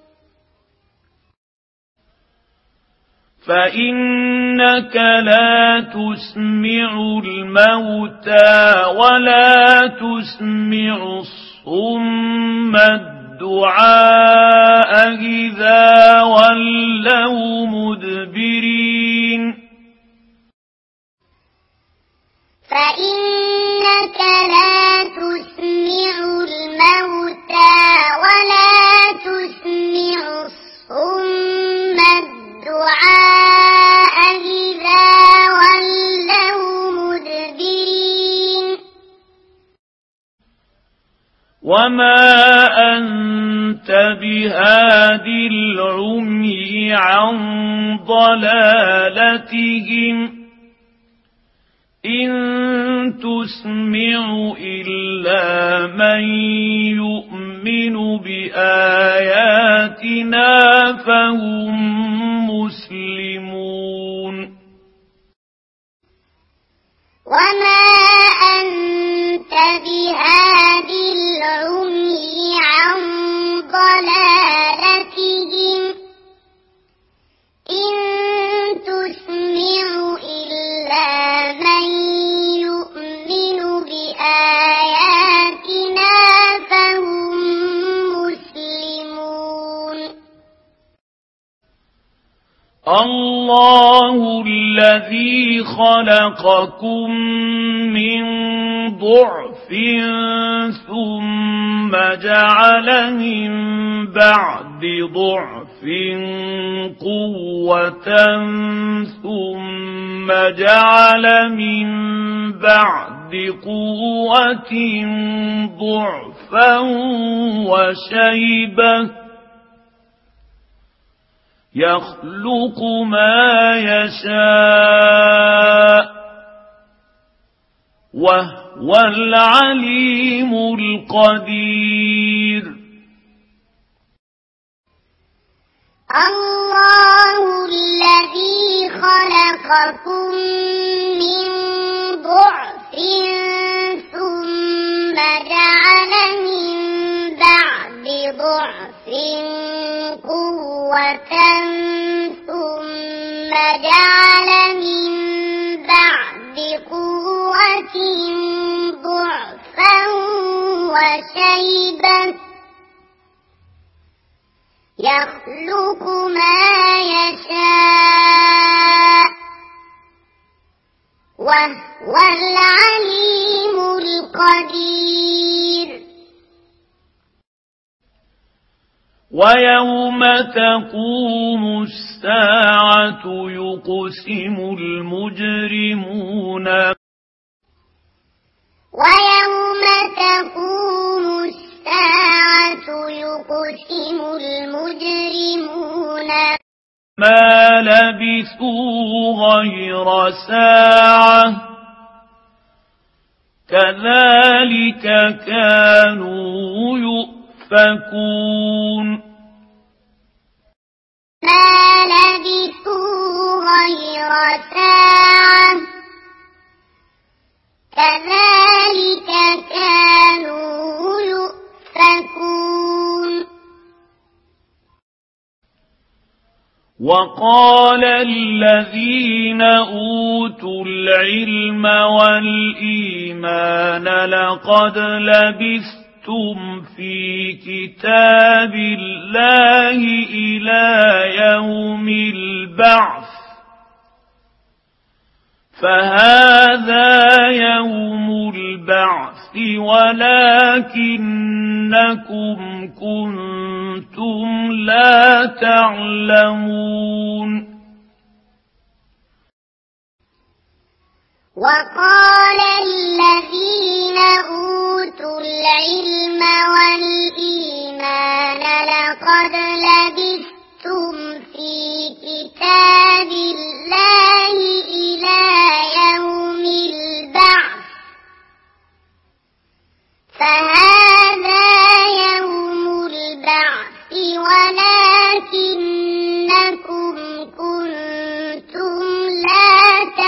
فإنك لا تسمع الموتى ولا تسمع الصم الدعاء إذا ولوا مدبرين فإنك لا تسمع الموتى ولا تسمع الصم الدعاء إذا ولوا مدبرين وما أنت بهاد العمي عن ضلالتهم إن تسمع إلا من يؤمن بآيات بآياتنا فهم مسلمون وما أنت بهاد العمي عن ضلالتهم إن تسمع إلا من يؤمن بآياتنا فهم مسلمون الله الذي خلقكم من ضعف ثم جعل من بعد ضعف قوة ثم جعل من بعد قوة ضعفا وشيبة يخلق ما يشاء وهو العليم القدير الله الذي خلقكم من ضعف ثم جعل من بعد ضعف قوة ثم جعل من بعد قوة ضعفا وشيبة يخلق ما يشاء وهو العليم القدير ويوم تقوم الساعة يقسم المجرمون ويوم تقوم الساعة يقسم المجرمون ما لبثوا غير ساعة كذلك كانوا يؤفكون ما لبثوا غير ساعة كذلك كانوا يؤفكون وقال الذين أوتوا العلم والإيمان لقد لبثتم في كتاب الله إلى يوم البعث فهذا يوم البعث ولكنكم كنتم لا تعلمون وقال الذين أوتوا العلم والإيمان لقد لبثتم في كتاب الله إلى يوم البعث فهذا يوم البعث ولكنكم كنتم لا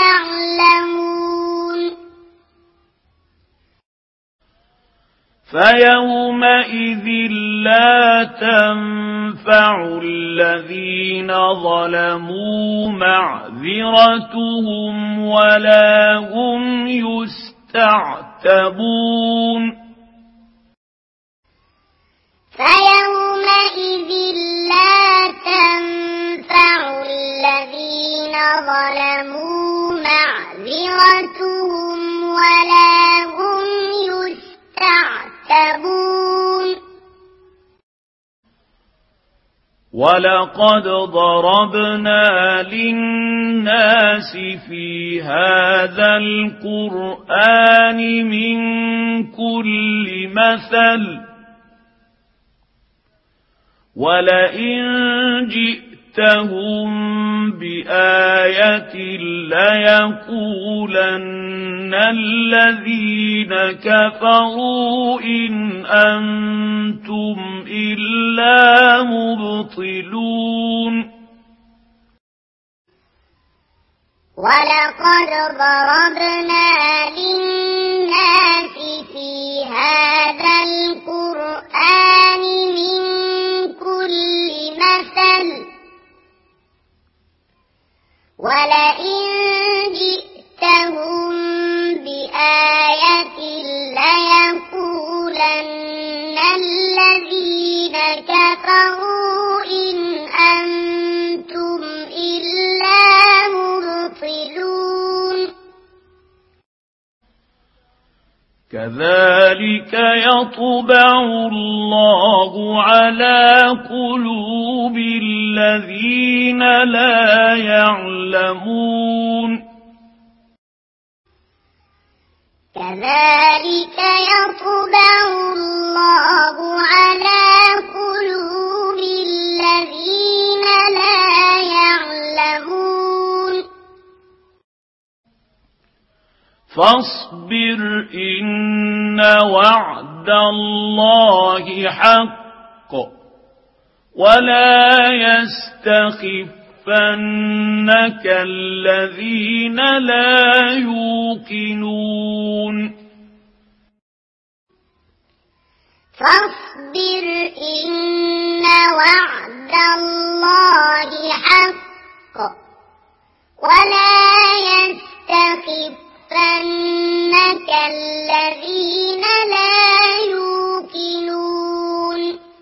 تعلمون فيومئذ لا تنفع الذين ظلموا معذرتهم ولا هم يستعتبون فيومئذ لا تنفع الذين ظلموا معذرتهم ولا هم يستعتبون ولقد ضربنا للناس في هذا القرآن من كل مثل ولئن جئتهم بآية ليقولن الذين كفروا إن أنتم إلا إلا مبطلون ولقد ضربنا للناس في هذا القرآن من كل مثل ولئن جئتهم بآية ليقولن الذين كفروا إن أنتم إلا مبطلون كذلك يطبع الله على قلوب الذين لا يعلمون كذلك يطبع الله على قلوب الذين لا يعلمون فاصبر إن وعد الله حق ولا يستخفنك الذين لا يوقنون فاصبر إن وعد الله حق ولا يستخفنك الذين لا يوقنون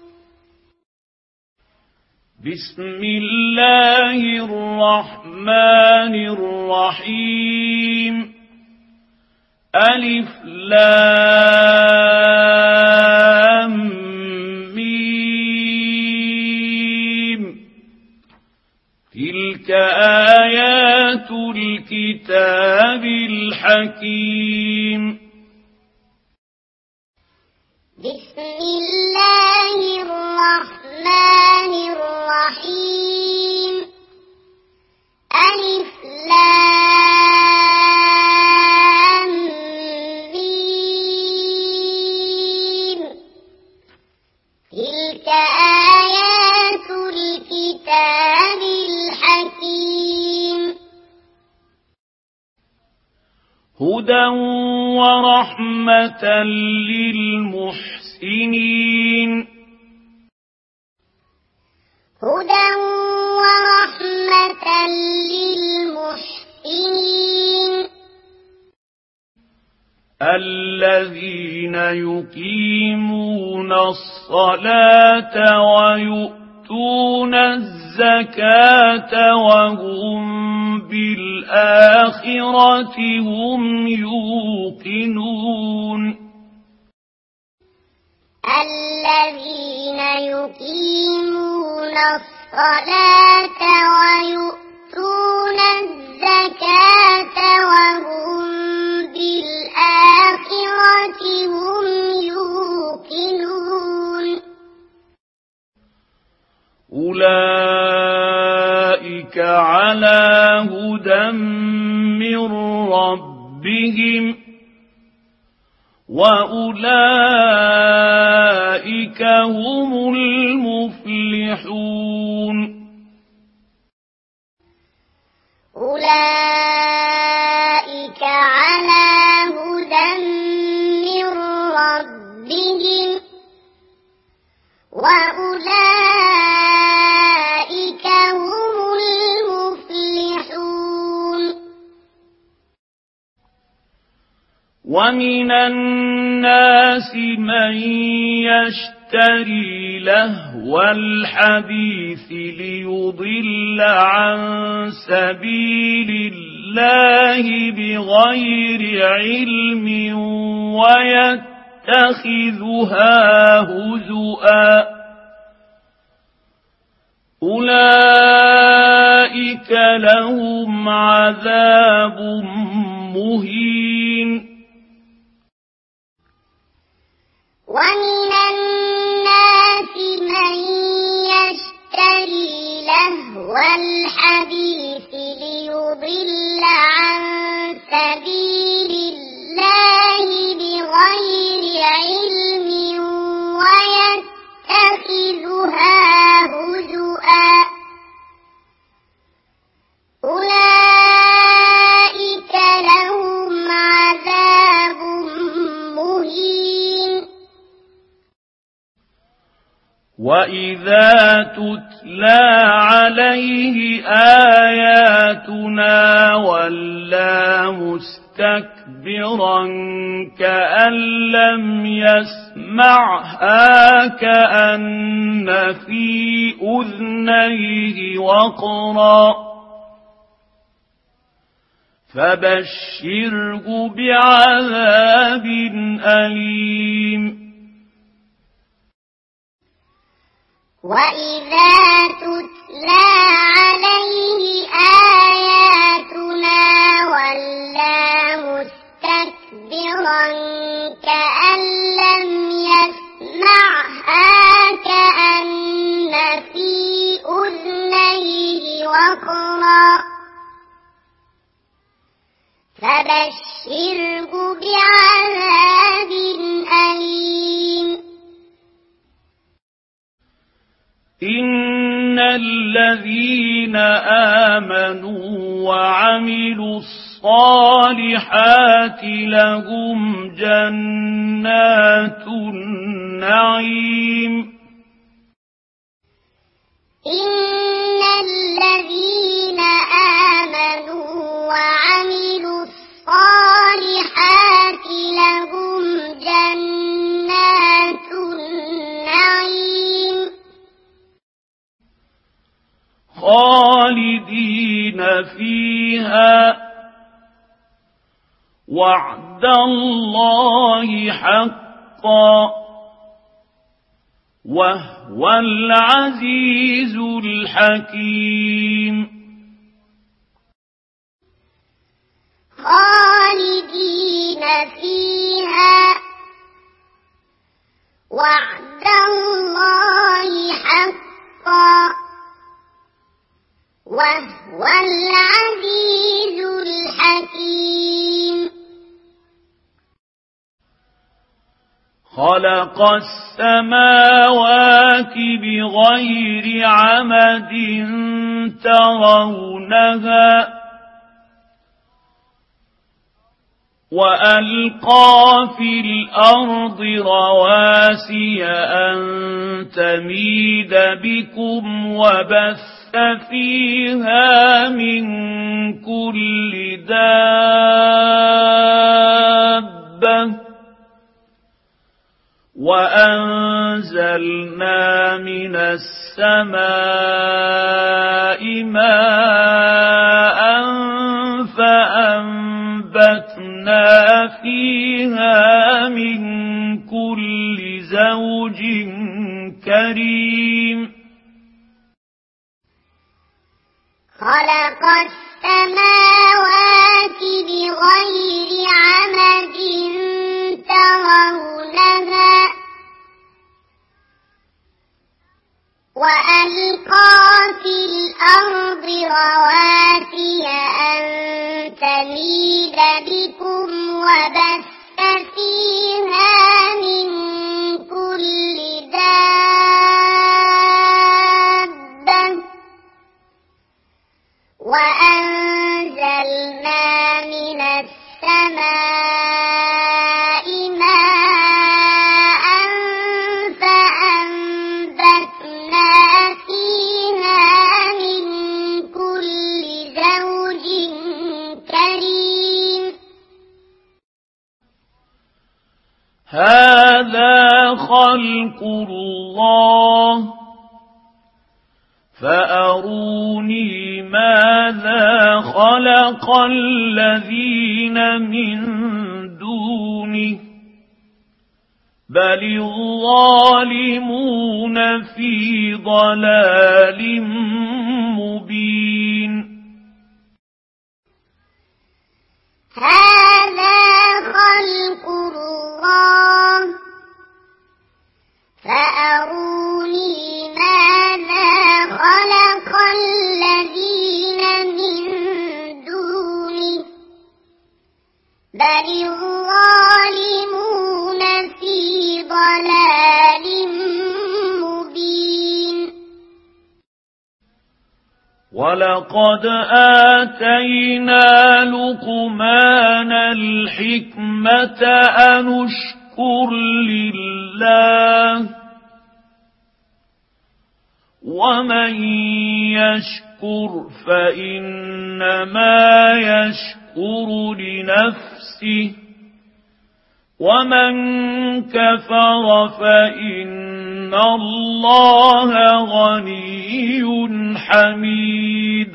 بسم الله الرحمن الرحيم ألف لام ميم تلك آيات الكتاب الحكيم بسم الله الرحمن الرحيم ألف لام ميم تلك آيات الكتاب الحكيم هدى ورحمة للمحسنين هدى ورحمة للمحسنين الذين يقيمون الصلاة ويؤتون الزكاة وهم بالآخرة هم يوقنون الذين يقيمون الصلاة ويؤتون الزكاة وهم بالآخرة هم يوقنون أولئك على هدى من ربهم وأولئك هم المفلحون أولئك على هدى من ربهم وأولئك هم المفلحون ومن الناس من يشتري لهو الحديث ليضل عن سبيل الله بغير علم ويتخذها هزؤا أولئك لهم عذاب مهين ومن الناس من يشتري لهو الحديث ليضل عن سبيل الله بغير علم ويتخذها يتخذها هزؤا أولئك لهم عذاب مهين. وإذا تتلى عليه آياتنا ولى مستكبرا كأن لم يسمعها كأن في أذنيه وقرا فبشره بعذاب أليم. وإذا تتلى عليه آياتنا ولى مستكبرا كأن لم يسمعها كأن في أذنيه وقرا فبشره بعذاب أليم. إن الذين آمنوا وعملوا الصالحات لهم جنات النعيم. إن الذين آمنوا وعملوا الصالحات لهم جنات النعيم خالدين فيها وعد الله حقا وهو العزيز الحكيم. خالدين فيها وعد الله حقا وهو العزيز الحكيم. خلق السماوات بغير عمد ترونها وألقى في الأرض رواسي أن تميد بكم وبث فيها من كل دابة وأنزلنا من السماء ماء فأنبتنا فيها من كل زوج كريم. خلق السماوات بغير عمد ترونها وألقى في الأرض رواسي أن تميد بكم وبث فيها من كل دابة وأنزلنا من السماء ماء فأنبتنا فيها من كل زوج كريم. هذا خلق الله فأروني ماذا خلق الذين من دونه بل الظالمون في ضلال مبين. هذا خلق الله فأروني ماذا خلق الذين من دونه بل الظالمون في ضلال مبين. ولقد آتينا لقمان الحكمة أن اشكر لله ومن يشكر فإنما يشكر لنفسه ومن كفر فإن الله غني حميد.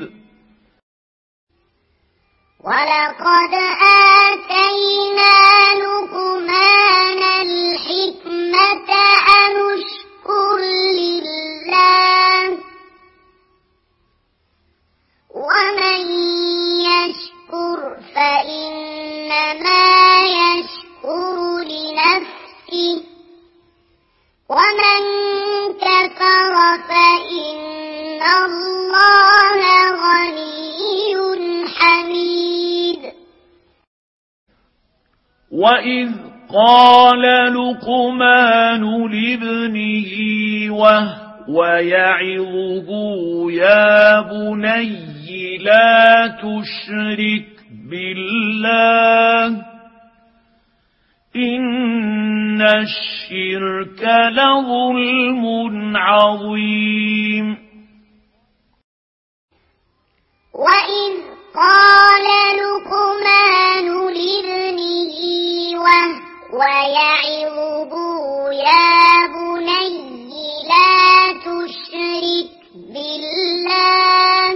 ولقد آتينا لقمان الحكمة أن اشكر لله ومن يشكر فإنما يشكر لنفسه ومن كفر فإن الله غني حميد. وإذ قال لقمان لابنه وهو يعظه يا بني لا تشرك بالله إن الشرك لظلم عظيم. وإذ قال لقمان لابنه وهو يعظه يا بني لا تشرك بالله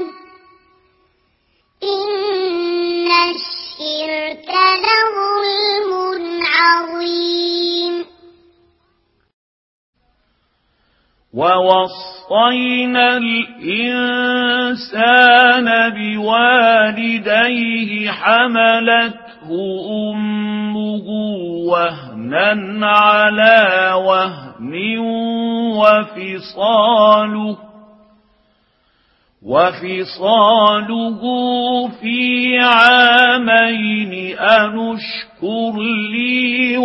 إن الشرك لظلم عظيم. ووصينا الإنسان بوالديه حملته أمه وهنا على وهن وفصاله وفصاله في عامين أن اشكر لي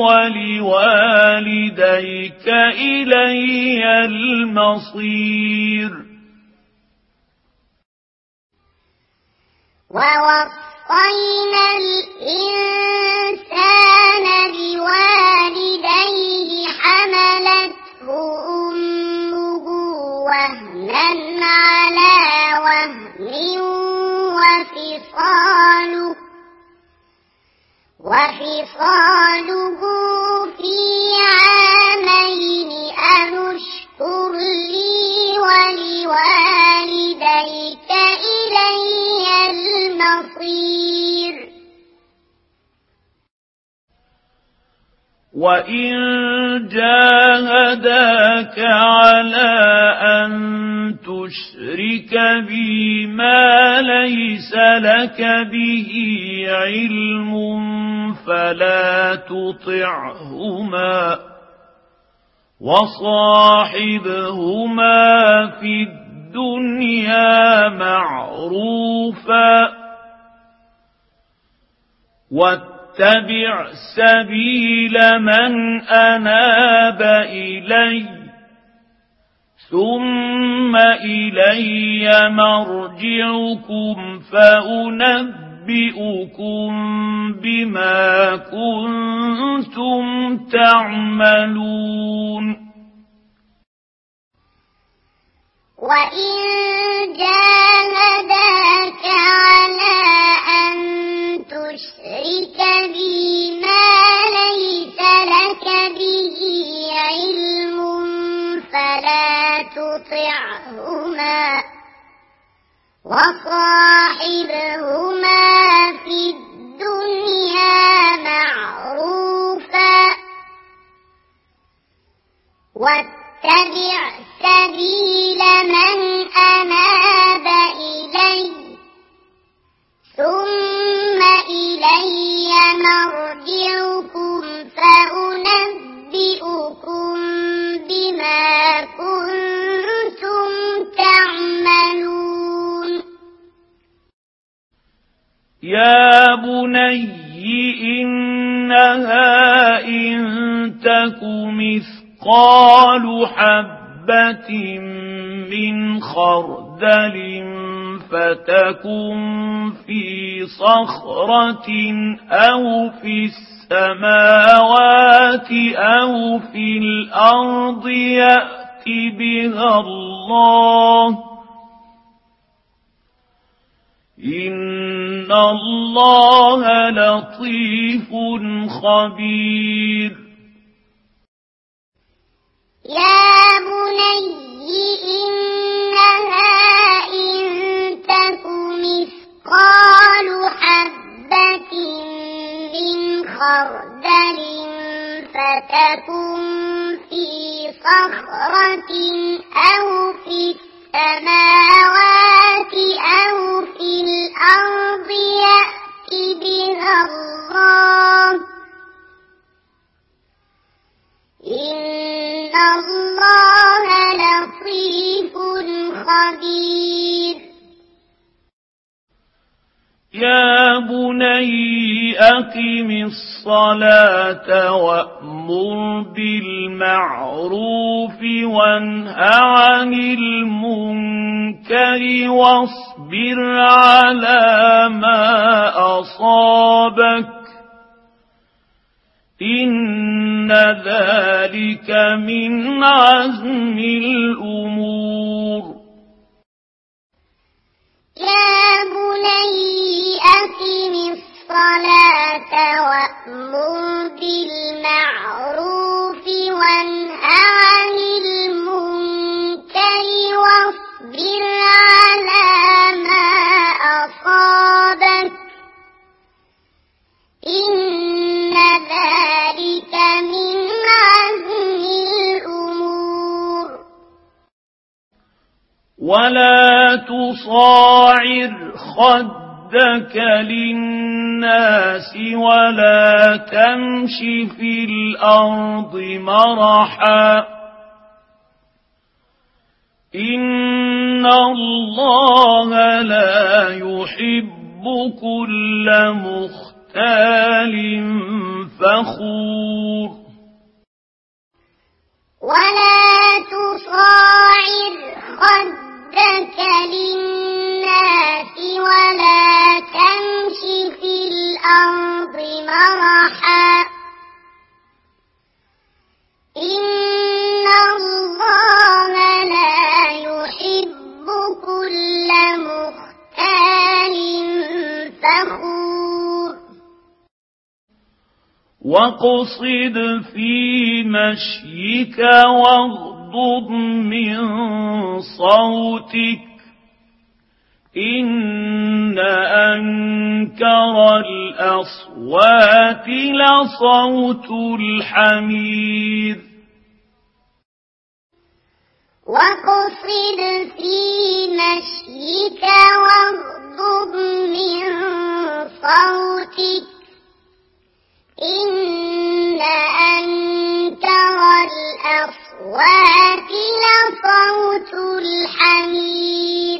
ولوالديك إلي المصير. ووصينا الإنسان بوالديه حملته أمه وهنا على وهن وفصاله وفصاله في عامين أن اشكر لي ولوالديك إلي المصير. وإن جاهداك على أن تشرك بي ما ليس لك به علم فلا تطعهما وصاحبهما في الدنيا معروفا واتبع سبيل من أناب إلي ثم إلي مرجعكم فأنبئكم بما كنتم تعملون. وإن جاهداك على أن تشرك بي ما ليس لك به علم فلا تطعهما وصاحبهما في الدنيا معروفا واتبع سبيل من أناب إلي ثم إلي مرجعكم فأنبئكم بما كنتم تعملون. يا بني إنها إن تك مثقال حبة من خردل فتكن في صخرة أو في السماوات أو في الأرض يأت بها الله إن الله لطيف خبير. يا بني إنها إن تك مثقال حبة من خردل فتكن في صخرة أو في السماوات أو في الأرض يأت بها الله إن الله لطيف خبير. يا بني أقم الصلاة وأمر بالمعروف وانه عن المنكر واصبر على ما أصابك إن ذلك من عزم الأمور. يا بني أقم الصلاة وأمر بالمعروف وانه عن المنكر واصبر على ما أصابك إن ذلك من عزم الأمور. ولا تصاعر خدك للناس ولا تمش في الأرض مرحا إن الله لا يحب كل مختال فخور. ولا تصاعر خدك للناس ولا تمش في الأرض مرحا إن الله لا يحب كل مختال فخور. واقصد في مشيك واغضض من صوتك إن أنكر الأصوات لصوت الحمير. واقصد في مشيك واغضض من صوتك إن أنكر الأصوات لصوت الحمير.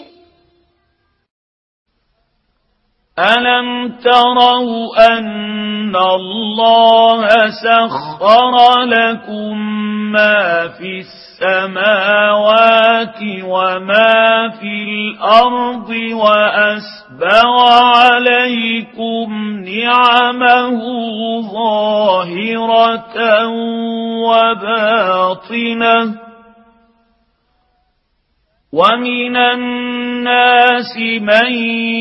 ألم تروا أن الله سخر لكم ما في السماوات وما في الأرض وأسبغ عليكم نعمه ظاهرة وباطنة ومن الناس من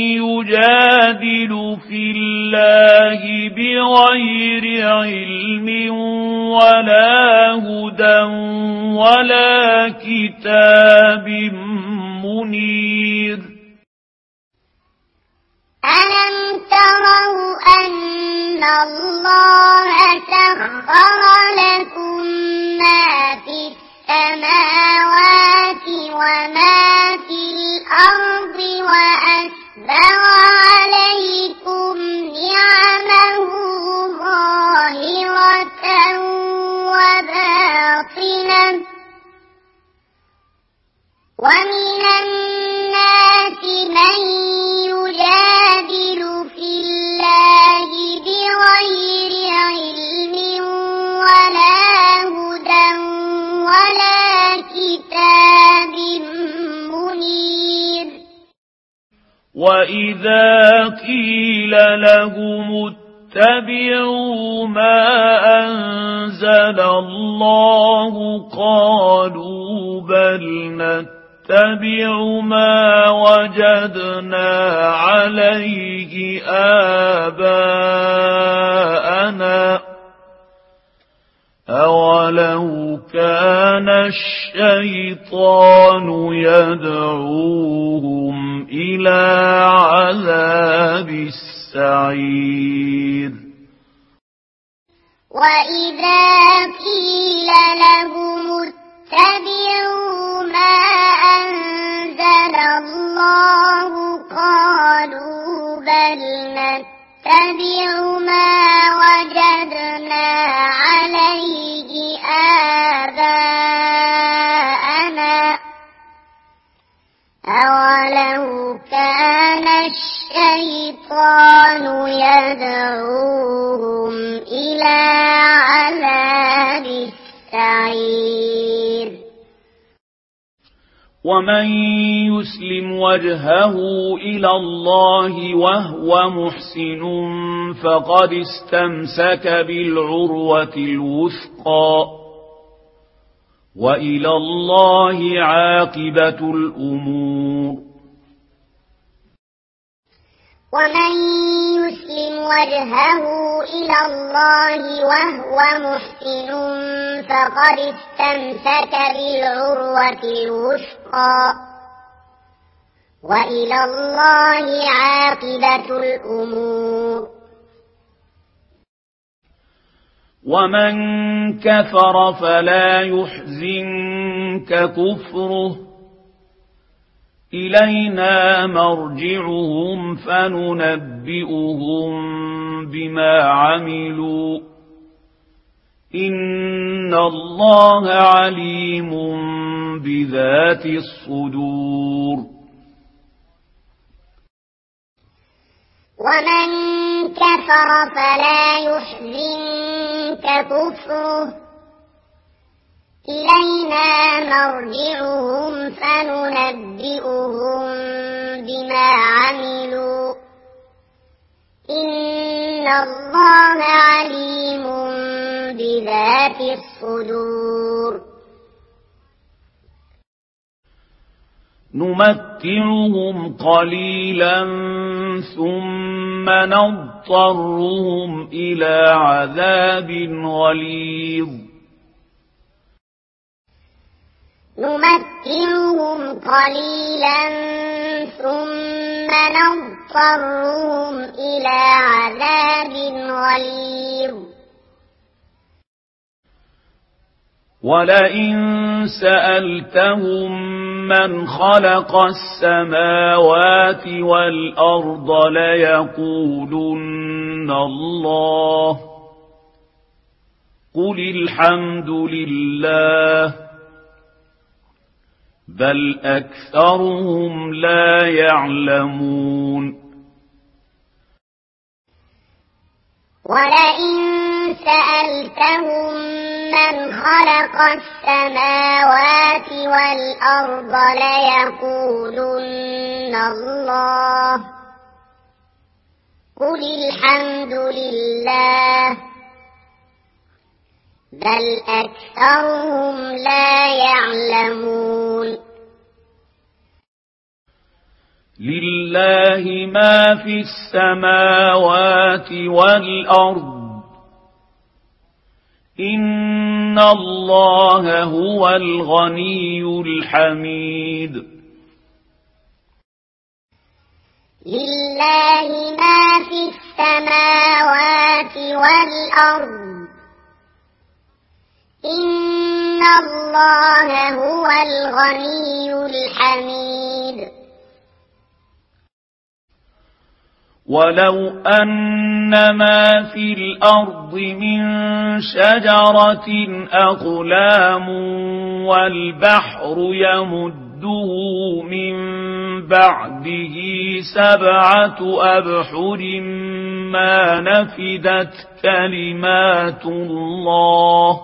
يجادل في الله بغير علم ولا هدى ولا كتاب منير. ألم تروا أن الله سخر لكم ما في السماوات وما في الأرض وأسبغ عليكم نعمه ظاهرة وباطنة ومن الناس من يجادل في الله بغير علم ولا هدى ولا كتاب منير. وإذا قيل لهم اتبعوا ما أنزل الله قالوا بل نتبع ما وجدنا عليه آباءنا أولو كان الشيطان يدعوهم إلى عذاب السعير وإذا قيل لهم اتبعوا ما أنزل الله قالوا بل نتبع ما وجدنا عليه آباءنا أولو كان الشيطان يدعوهم إلى عذاب السعير ومن يسلم وجهه إلى الله وهو محسن فقد استمسك بالعروة الوثقى وإلى الله عاقبة الأمور ومن يسلم وجهه إلى الله وهو محسن فقد استمسك بالعروة الوثقى وإلى الله عاقبة الأمور ومن كفر فلا يحزنك كفره إلينا مرجعهم فننبئهم بما عملوا إن الله عليم بذات الصدور ومن كفر فلا يحزنك كفره إلينا مرجعهم فننبئهم بما عملوا إن الله عليم بذات الصدور نمتعهم قليلا ثم نضطرهم إلى عذاب غليظ نمتعهم قليلا ثم نضطرهم إلى عذاب غليظ ولئن سألتهم من خلق السماوات والأرض ليقولن الله قل الحمد لله بل أكثرهم لا يعلمون ولئن سألتهم من خلق السماوات والأرض ليقولن الله قل الحمد لله بل أكثرهم لا يعلمون لله ما في السماوات والأرض إن الله هو الغني الحميد لله ما في السماوات والأرض إن الله هو الغني الحميد ولو أن ما في الأرض من شجرة أقلام والبحر يمده من بعده سبعة أبحر ما نفدت كلمات الله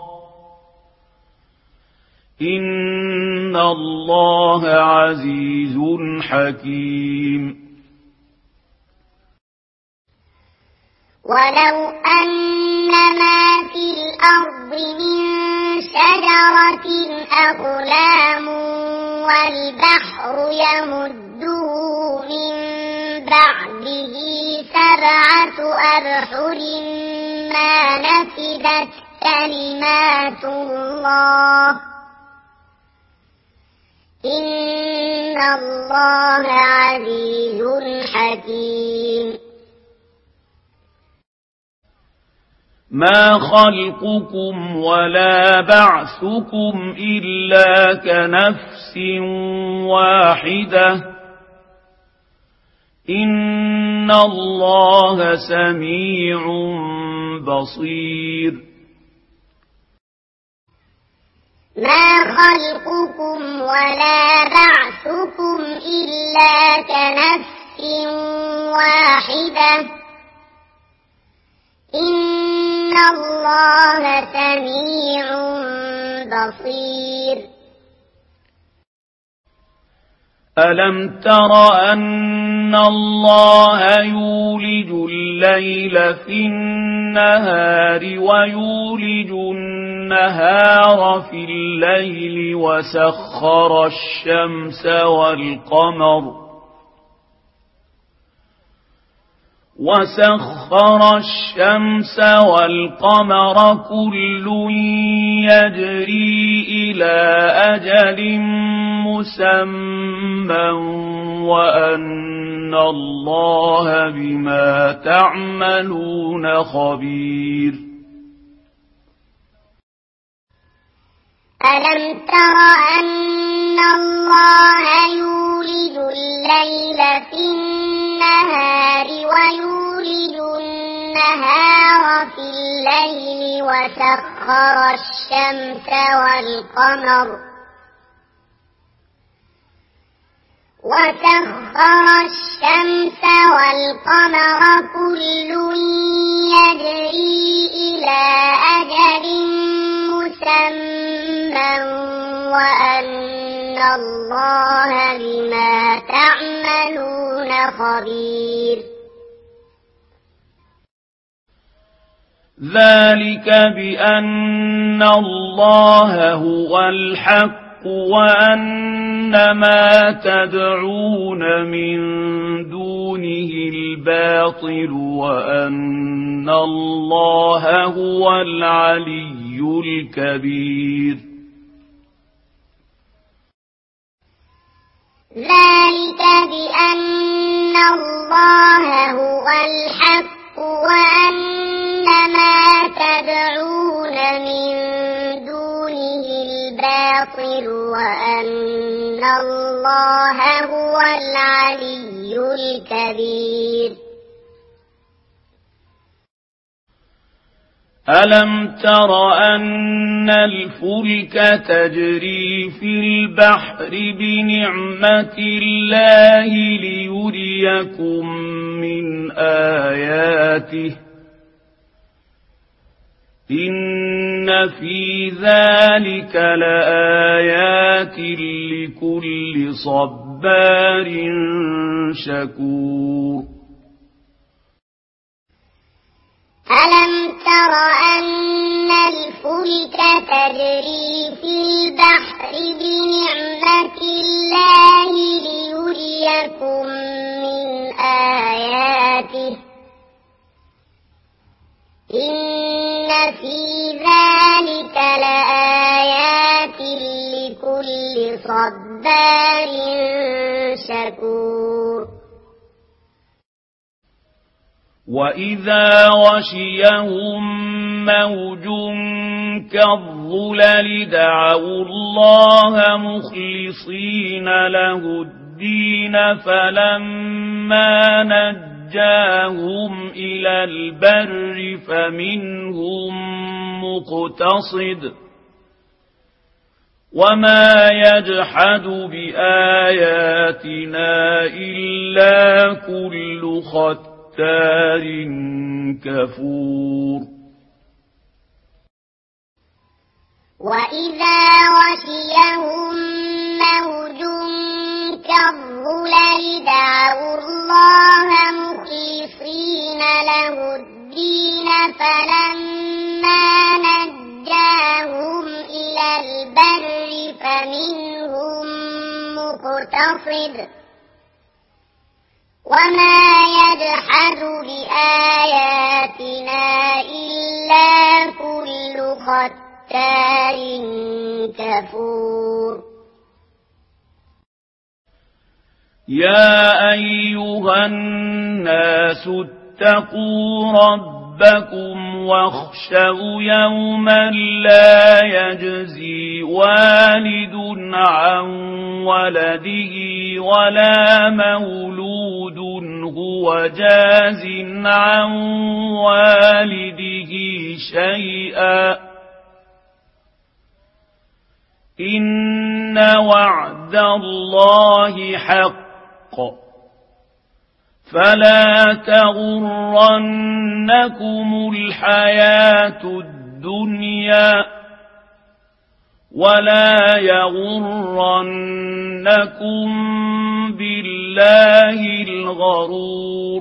إن الله عزيز حكيم ولو أن ما في الأرض من شجرة أقلام والبحر يمده من بعده سبعة أبحر ما نفدت كلمات الله إن الله عزيز حكيم. ما خلقكم ولا بعثكم إلا كنفس واحدة إن الله سميع بصير. ما خلقكم ولا بعثكم إلا كنفس واحدة إن الله سميع بصير. ألم تر أن الله يولج الليل في النهار ويولج النهار في الليل وسخر الشمس والقمر وسخر الشمس والقمر كل يجري إلى أجل مسمى وأن الله بما تعملون خبير. ألم تر أن الله يولج الليل في النهار ويولج النهار في الليل وسخر الشمس والقمر وسخر الشمس والقمر كل يجري إلى أجل مسمى وأن الله بما تعملون خبير. ذلك بأن الله هو الحق وأن ما تدعون من دونه الباطل وأن الله هو العلي الكبير. ذلك بأن الله هو الحق وأن ما تدعون من دونه الباطل وأن الله هو العلي الكبير. ألم تر أن الفلك تجري في البحر بنعمة الله ليريكم من آياته إن في ذلك لآيات لكل صبار شكور. ألم تر أن الفلك تجري في البحر بنعمة الله ليريكم من آياته إن في ذلك لآيات لكل صبار شكور. وإذا غشيهم موج كالظلل دعوا الله مخلصين له الدين فلما نجاهم إلى البر فمنهم مقتصد وما يجحد بآياتنا إلا كل ختار كفور. وإذا غشيهم موج كالظلل دعوا الله مخلصين له الدين مقتصد وما يجحد بآياتنا إلا كل ختار كفور يا أيها الناس اتقوا ربكم واخشوا يوما لا يجزي والد عن ولده ولا مولود هو جاز عن والده شيئا إن وعد الله حق فلا تغرنكم الحياة الدنيا ولا يغرنكم بالله الغرور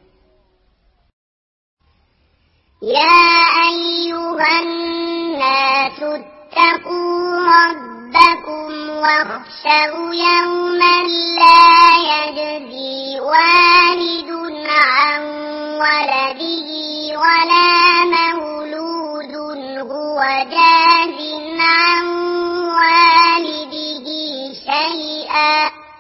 يا أيها الناس اتقوا ربكم واخشوا يوما لا يجزي والد عن ولده ولا مولود هو جاز عن والده شيئا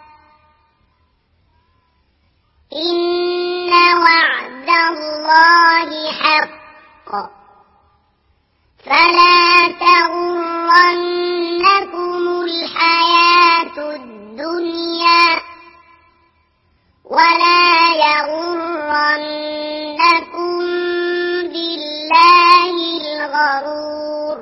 إن وعد الله حق فلا تغرنكم الحياة الدنيا ولا يغرنكم بالله الغرور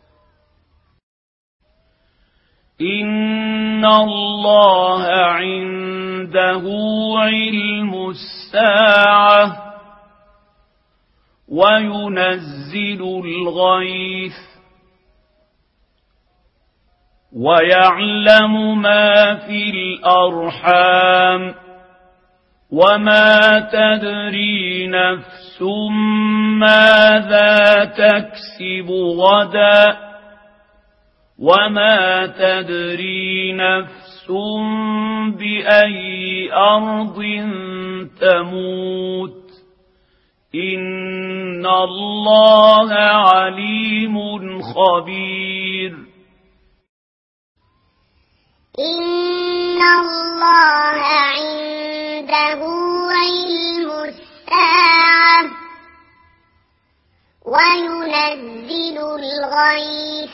إن الله عنده علم الساعة وينزل الغيث ويعلم ما في الأرحام وما تدري نفس ماذا تكسب غدا وما تدري نفس بأي أرض تموت إن الله عليم خبير إن الله عنده علم الساعة وينزل الغيث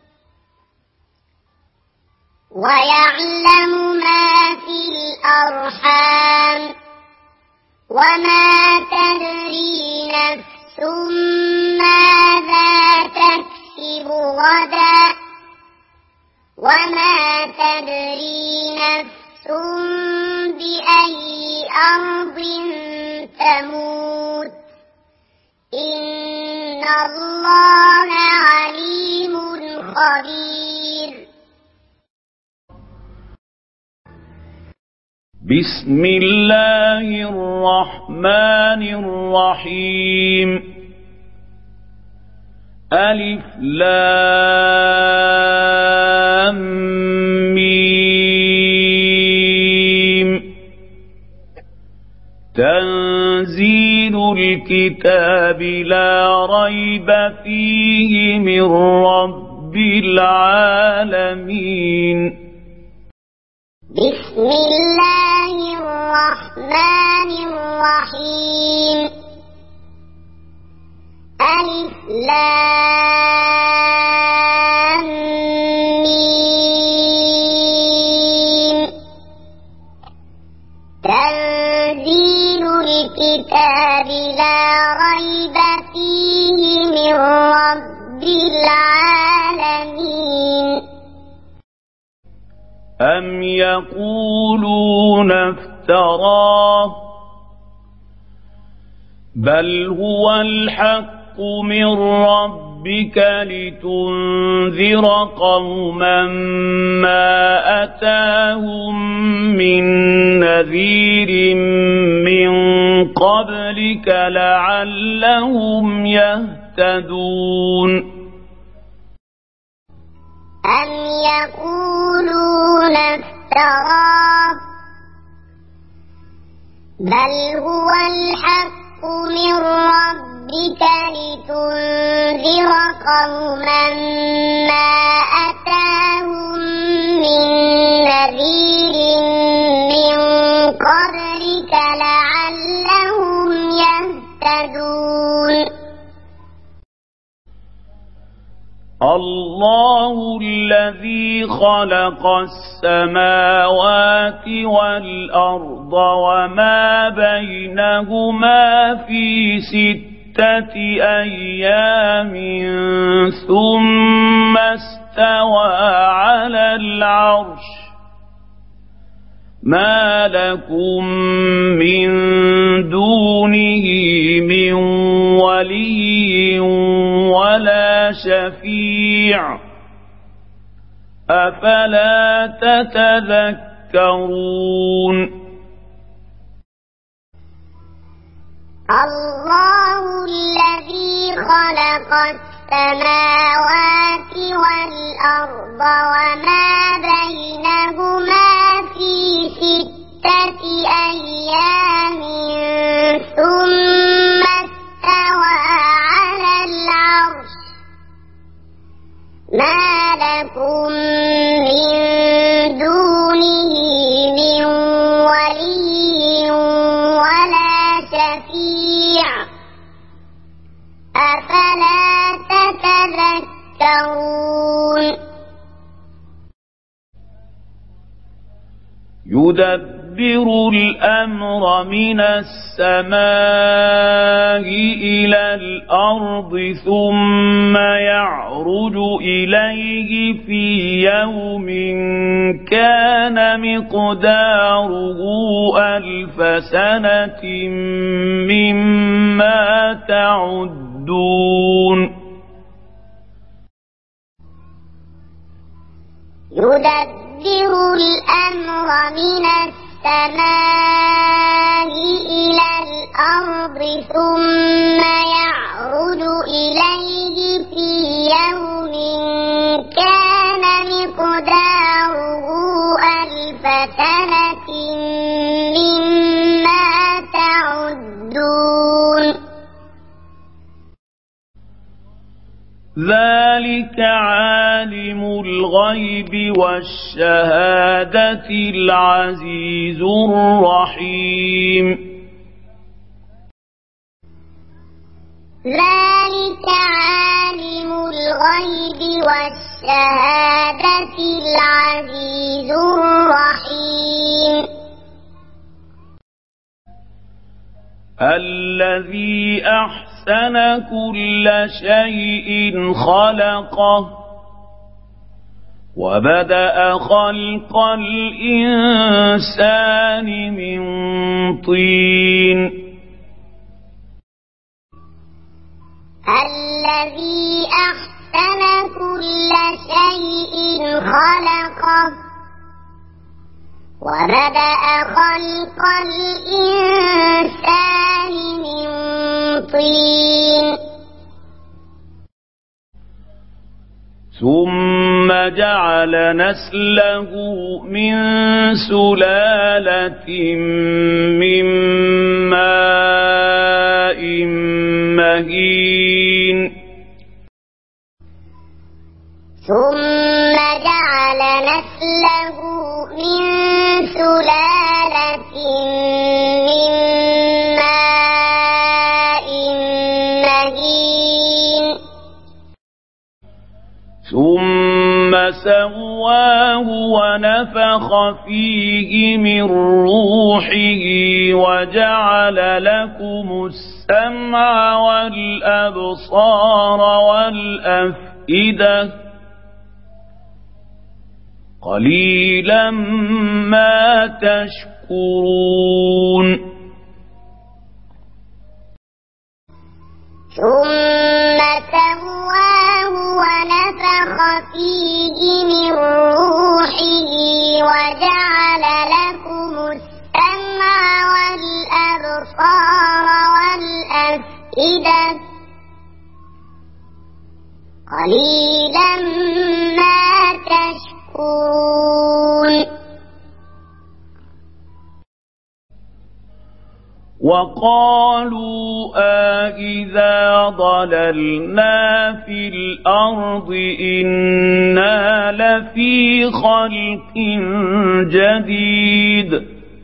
ويعلم ما في الأرحام وما تدري نفس ماذا تكسب غدا وما تدري نفس بأي أرض تموت إن الله عليم خبير بسم الله الرحمن الرحيم ألف لام ميم تنزيل الكتاب لا ريب فيه من رب العالمين بسم الله الرحمن الرحيم ألف لام ميم تنزيل الكتاب لا ريب فيه من رب العالمين أم يقولون افتراه بل هو الحق من ربك لتنذر قوما ما أتاهم من نذير من قبلك لعلهم يهتدون أم يقولون افتراه افتراه بل هو الحق من ربك لتنذر قوما ما أتاهم من نذير من قبلك لعلهم يهتدون الله الذي خلق السماوات والأرض وما بينهما في ستة أيام ثم استوى على العرش ما لكم من دونه من ولي ولا شفيع أفلا تتذكرون الله الذي خلق السماوات والأرض وما بينهما في ستة أيام ثم استوى على العرش ما لكم من دونه من ولي ولا شفيع أفلا تتذكرون يدبر الأمر من السماء إلى الأرض ثم يعرج إليه في يوم كان مقداره ألف سنة مما تعدون يدبر الأمر من السماء إلى الأرض ثم يعرج إليه في يوم كان مقداره ألف سنة مما تعدون ذلك عالم الغيب والشهادة العزيز الرحيم ذلك عالم الغيب والشهادة العزيز الرحيم الذي أحسن كل شيء خلقه وبدأ خلق الإنسان من طين الذي أحسن كل شيء خلقه وبدأ خلق الإنسان من طين ثم جعل نسله من سلالة من ماء مهين ثم جعل نسله من سلالة من ماء مهين ثم سواه ونفخ فيه من روحه وجعل لكم السمع والأبصار والأفئدة قليلا ما تشكرون ثم سواه ونفخ فيه من روحه وجعل لكم السمع والأبصار والأفئدة قليلا ما تشكرون وقالوا أإذا ضللنا في الأرض إنا لفي خلق جديد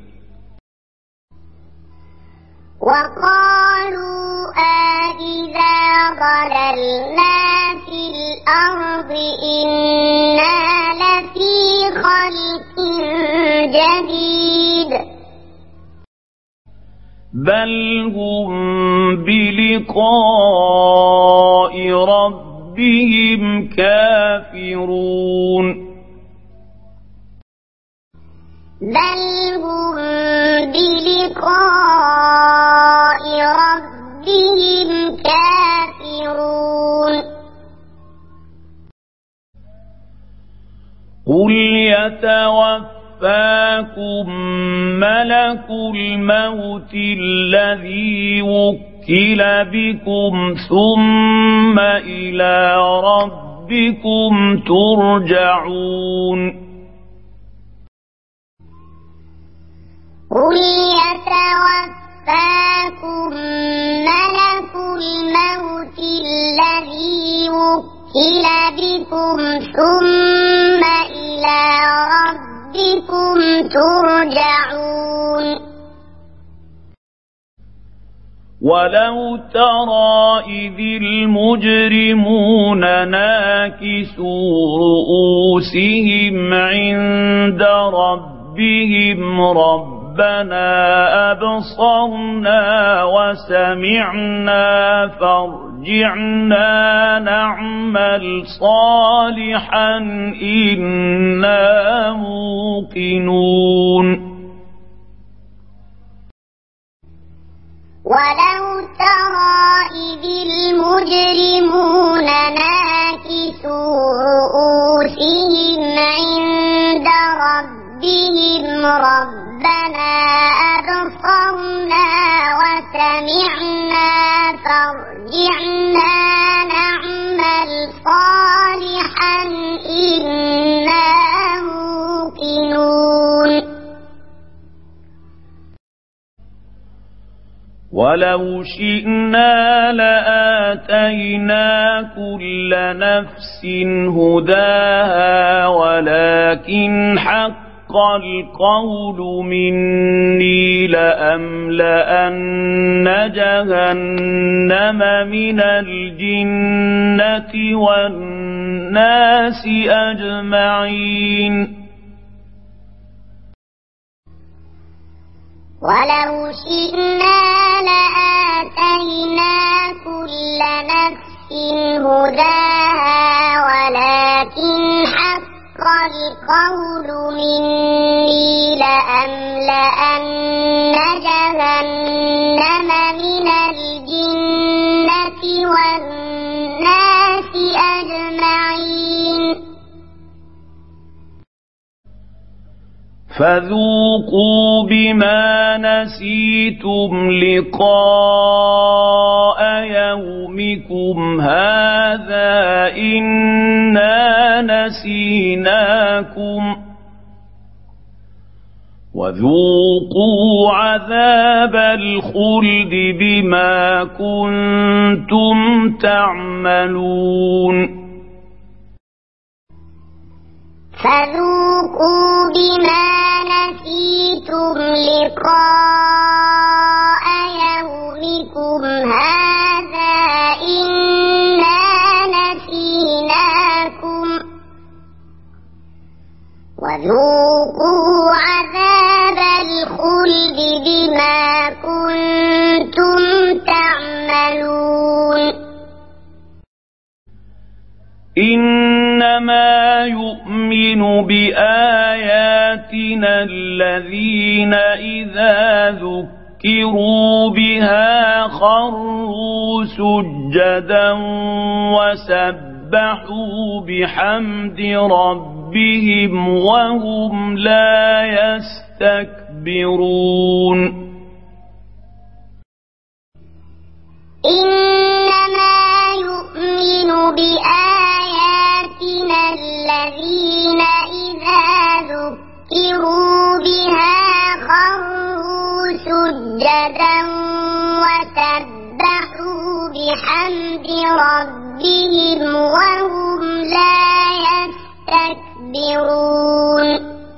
وقالوا أإذا ضللنا في الأرض إنا لفي خلق جديد بل هم بلقاء ربهم كافرون بل هم بلقاء ربهم كافرون قل يتوفاكم ملك الموت الذي وكل بكم ثم إلى ربكم ترجعون قل يتوفاكم ملك الموت الذي وكل بكم ثم إلى ربكم ترجعون ولو ترى إذ المجرمون ناكسوا رؤوسهم عند ربهم ربنا أبصرنا وسمعنا فارجعنا نعمل صالحا إنا موقنون ولو ترى إذ المجرمون ناكسوا رؤوسهم عند ربهم ربنا أبصرنا وسمعنا فارجعنا نعمل صالحا إنا موقنون ولو شئنا لآتينا كل نفس هداها ولكن حق القول مني لأملأن جهنم من الجنة والناس أجمعين ولو شئنا لآتينا كل نفس هداها ولكن حق القول مني لأملأن جهنم من الجنة والناس أجمعين فذوقوا بما نسيتم لقاء يومكم هذا إنا نسيناكم وذوقوا عذاب الخلد بما كنتم تعملون فذوقوا بما نسيتم لقاء يومكم هذا إنا نسيناكم وذوقوا عذاب الخلد بما كنتم تعملون إنما يؤمن بآياتنا الذين إذا ذكروا بها خروا سجدا وسبحوا بحمد ربهم وهم لا يستكبرون إنما يؤمن بآياتنا الذين إذا ذكروا بها خروا سجدا وسبحوا بحمد ربهم وهم لا يستكبرون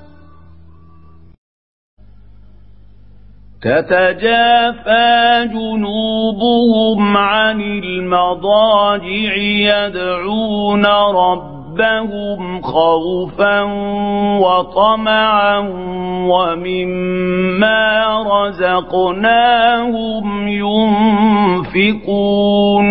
تتجافى جنوبهم عن المضاجع يدعون ربهم خوفا وطمعا ومما رزقناهم ينفقون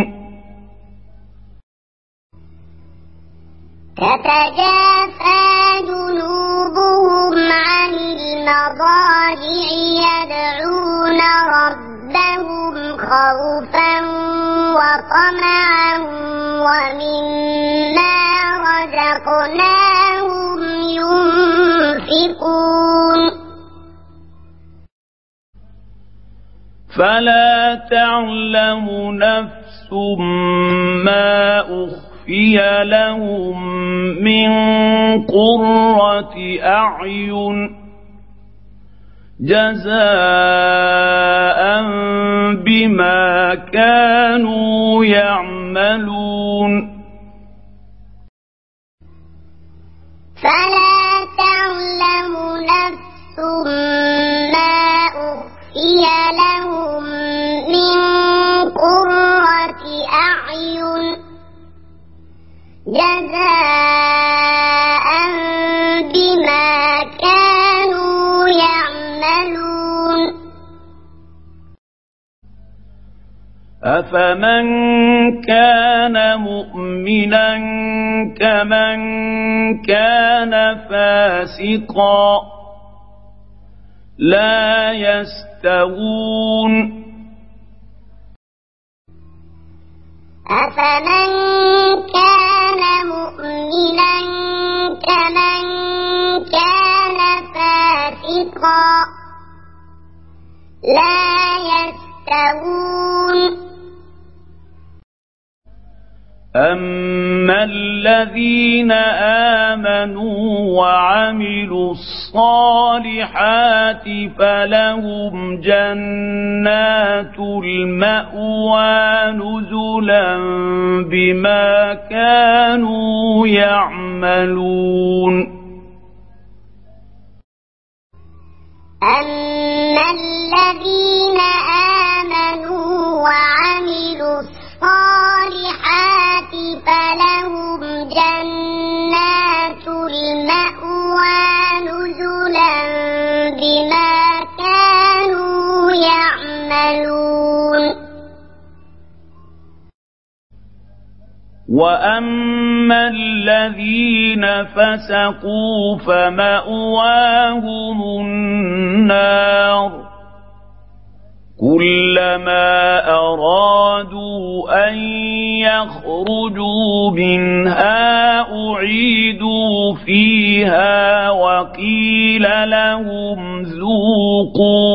تتجافى جنوبهم عن المضاجع يدعون ربهم خوفا وطمعا ومما رزقناهم ينفقون فلا تعلم نفس ما أخفي لهم من قرة أعين جزاء بما كانوا يعملون فلا تعلم نفس ما أخفي لهم من قرة أعين جزاء بما كانوا يعملون أفمن كان مؤمنا كمن كان فاسقا لا يستوون أفمن كان مؤمنا كمن كان فاسقا لا يستوون أما الذين آمنوا وعملوا الصالحات فلهم جنات المأوى نزلا بما كانوا يعملون أما الذين آمنوا وعملوا الصالحات فلهم جنات المأوى نزلا بما كانوا يعملون وأما الذين فسقوا فمأواهم النار كلما أرادوا أن يخرجوا منها أعيدوا فيها وقيل لهم ذوقوا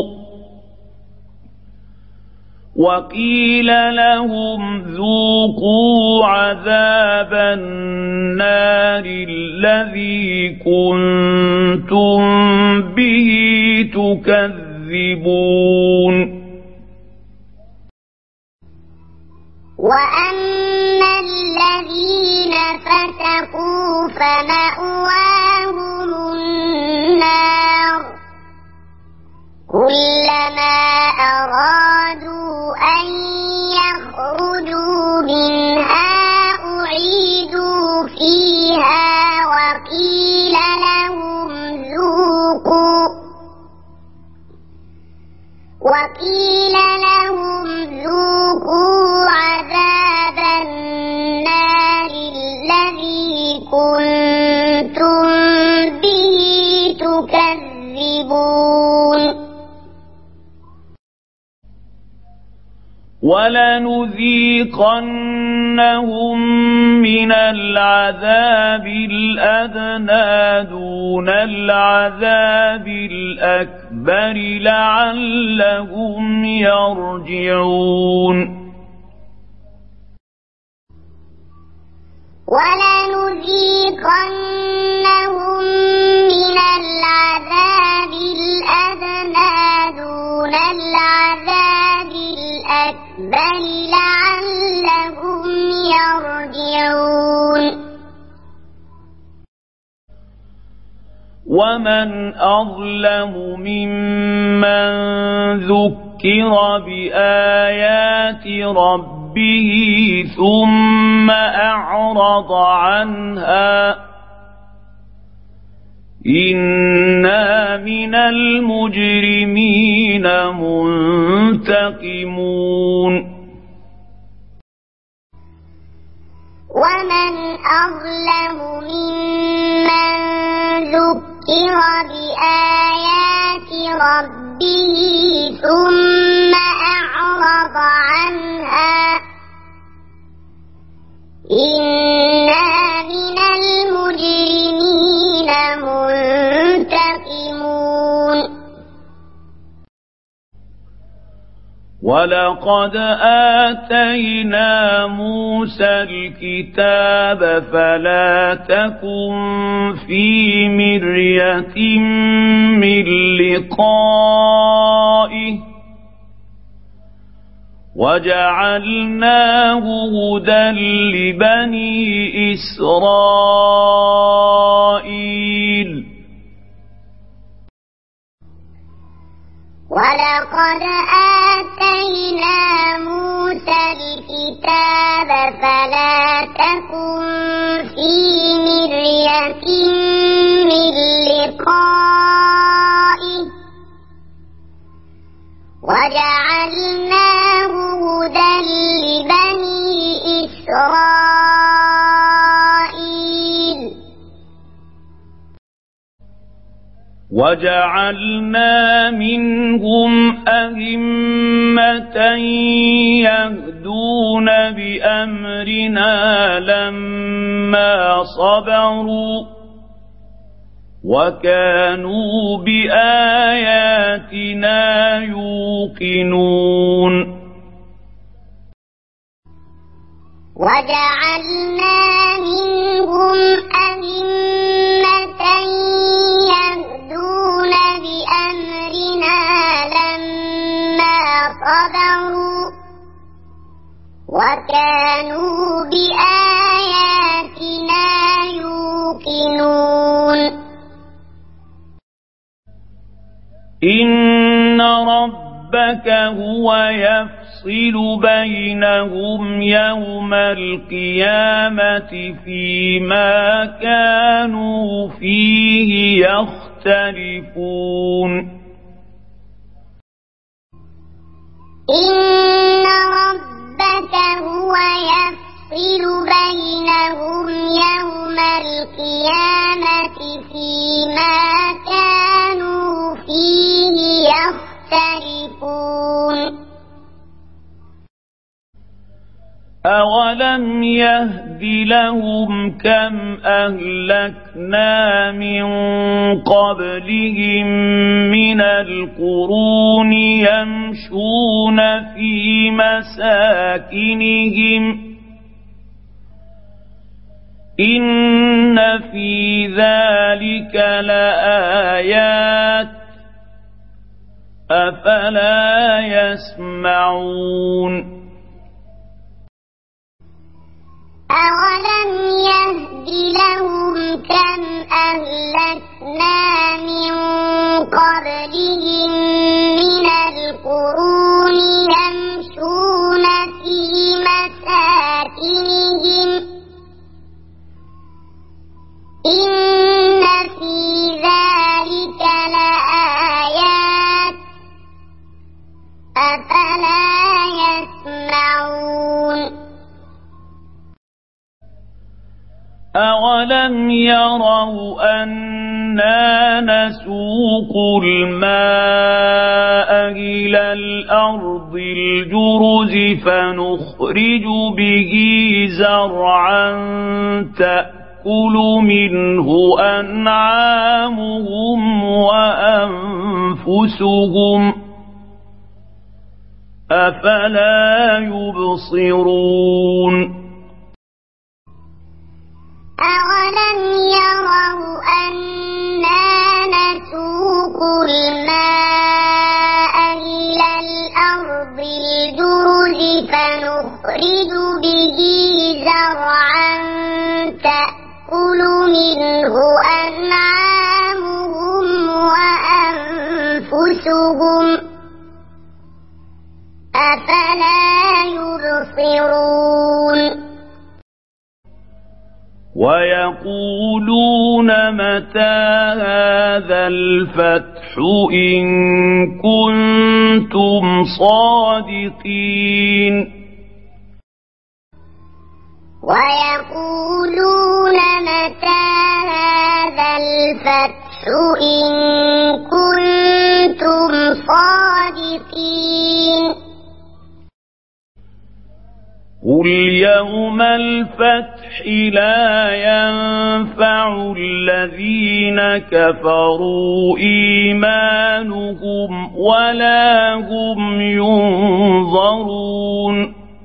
وقيل لهم ذوقوا عذاب النار الذي كنتم به تكذبون وأما الذين فسقوا فمأواهم النار كلما أرادوا أن يخرجوا منها أعيدوا فيها وقيل لهم ذوقوا وقيل لهم ذوقوا عذاب النار الذي كنتم به تكذبون ولنذيقنهم من العذاب الأدنى دون العذاب الأكبر لعلهم يرجعون ولنذيقنهم من العذاب الأدنى دون ومن أظلم ممن ذكر بآيات ربه ثم أعرض عنها إنا من المجرمين منتقمون ومن أظلم ممن ذكر بآيات ربه ثم أعرض عنها إنا من المجرمين منتقمون ولقد آتينا موسى الكتاب فلا تكن في مرية من لقائه وجعلناه هدى لبني إسرائيل ولقد آتينا موسى الكتاب فلا تكن في مرية من لقائه وجعلناه هدى لبني إسرائيل وجعلنا منهم أئمة يهدون بأمرنا لما صبروا وكانوا بآياتنا يوقنون وجعلنا منهم أئمة يهدون بأمرنا لما صبروا وكانوا بآياتنا يوقنون إن ربك هو يفصل بينهم يوم القيامة فيما كانوا فيه يختلفون إن ربك هو يفصل بينهم يوم القيامة فيما كانوا فيه يختلفون أولم يهد لهم كم أهلكنا من قبلهم من القرون يمشون في مساكنهم إن في ذلك لآيات أفلا يسمعون أولم يهد لهم كم أهلكنا من قبلهم من القرون يمشون في مساكنهم إن في ذلك لآيات أفلا يسمعون أولم يروا أنا نسوق الماء إلى الأرض الجرز فنخرج به زرعا تأكل منه أنعامهم وأنفسهم أفلا يبصرون أولم يروا أنا نسوق الماء إلى الأرض الجرز فنخرج به زرعا تأكل منه أنعامهم أنفسهم أفلا يبصرون ويقولون متى هذا الفتح إن كنتم صادقين ويقولون متى هذا الفتح إن كنتم صادقين قل يوم الفتح لا ينفع الذين كفروا إيمانهم ولا هم ينظرون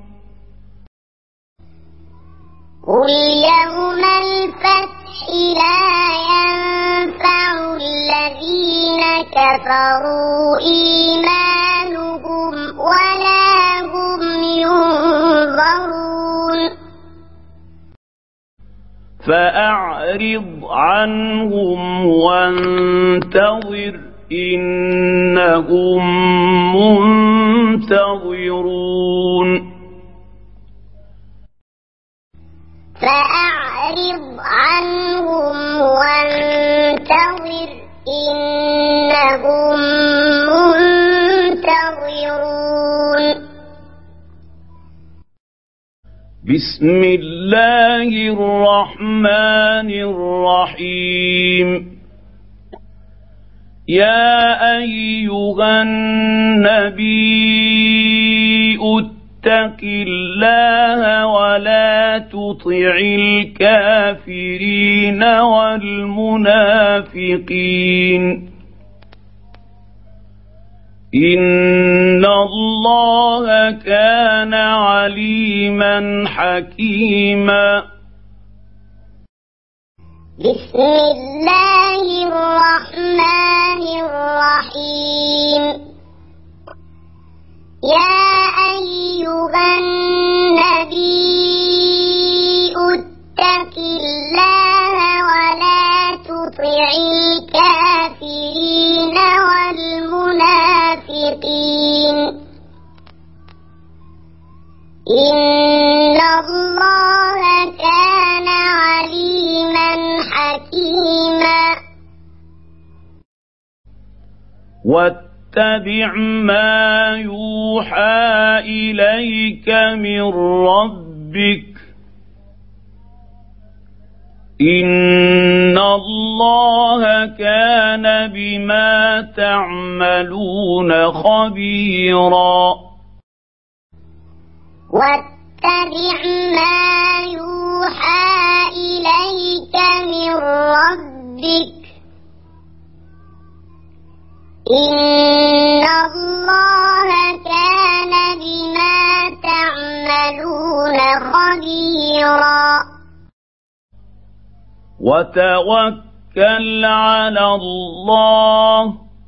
قل يوم الفتح لا ينفع الذين كفروا إيمانهم ولا هم ينظرون فأعرض عنهم وانتظر إنهم منتظرون فأعرض عنهم وانتظر إنهم منتظرون بسم الله الرحمن الرحيم يا أيها النبي اتق الله ولا تطع الكافرين والمنافقين إن الله كان عليما حكيما بسم الله الرحمن الرحيم يا أيها النبي اتق الله ولا تطع الكافرين والمنافقين إن الله كان عليما حكيما واتبع ما يوحى إليك من ربك إن الله كان بما تعملون خبيرا واتبع ما يوحى إليك من ربك إن الله كان بما تعملون خبيرا وتوكل على الله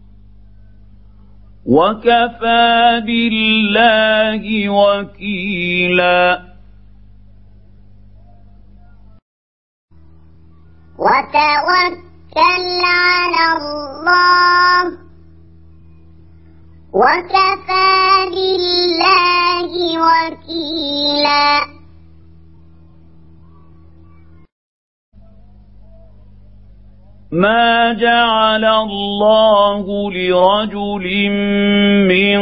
وكفى بالله وكيلا وتوكل على الله وكفى بالله وكيلا ما جعل الله لرجل من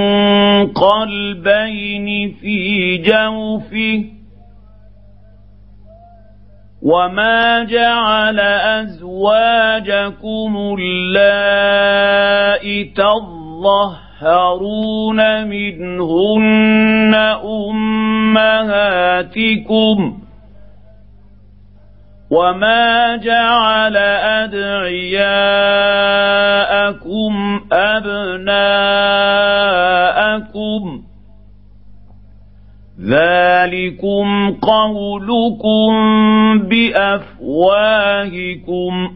قلبين في جوفه وما جعل أزواجكم اللائي تظهرون منهن أمهاتكم وما جعل أدعياءكم أبناءكم ذلكم قولكم بأفواهكم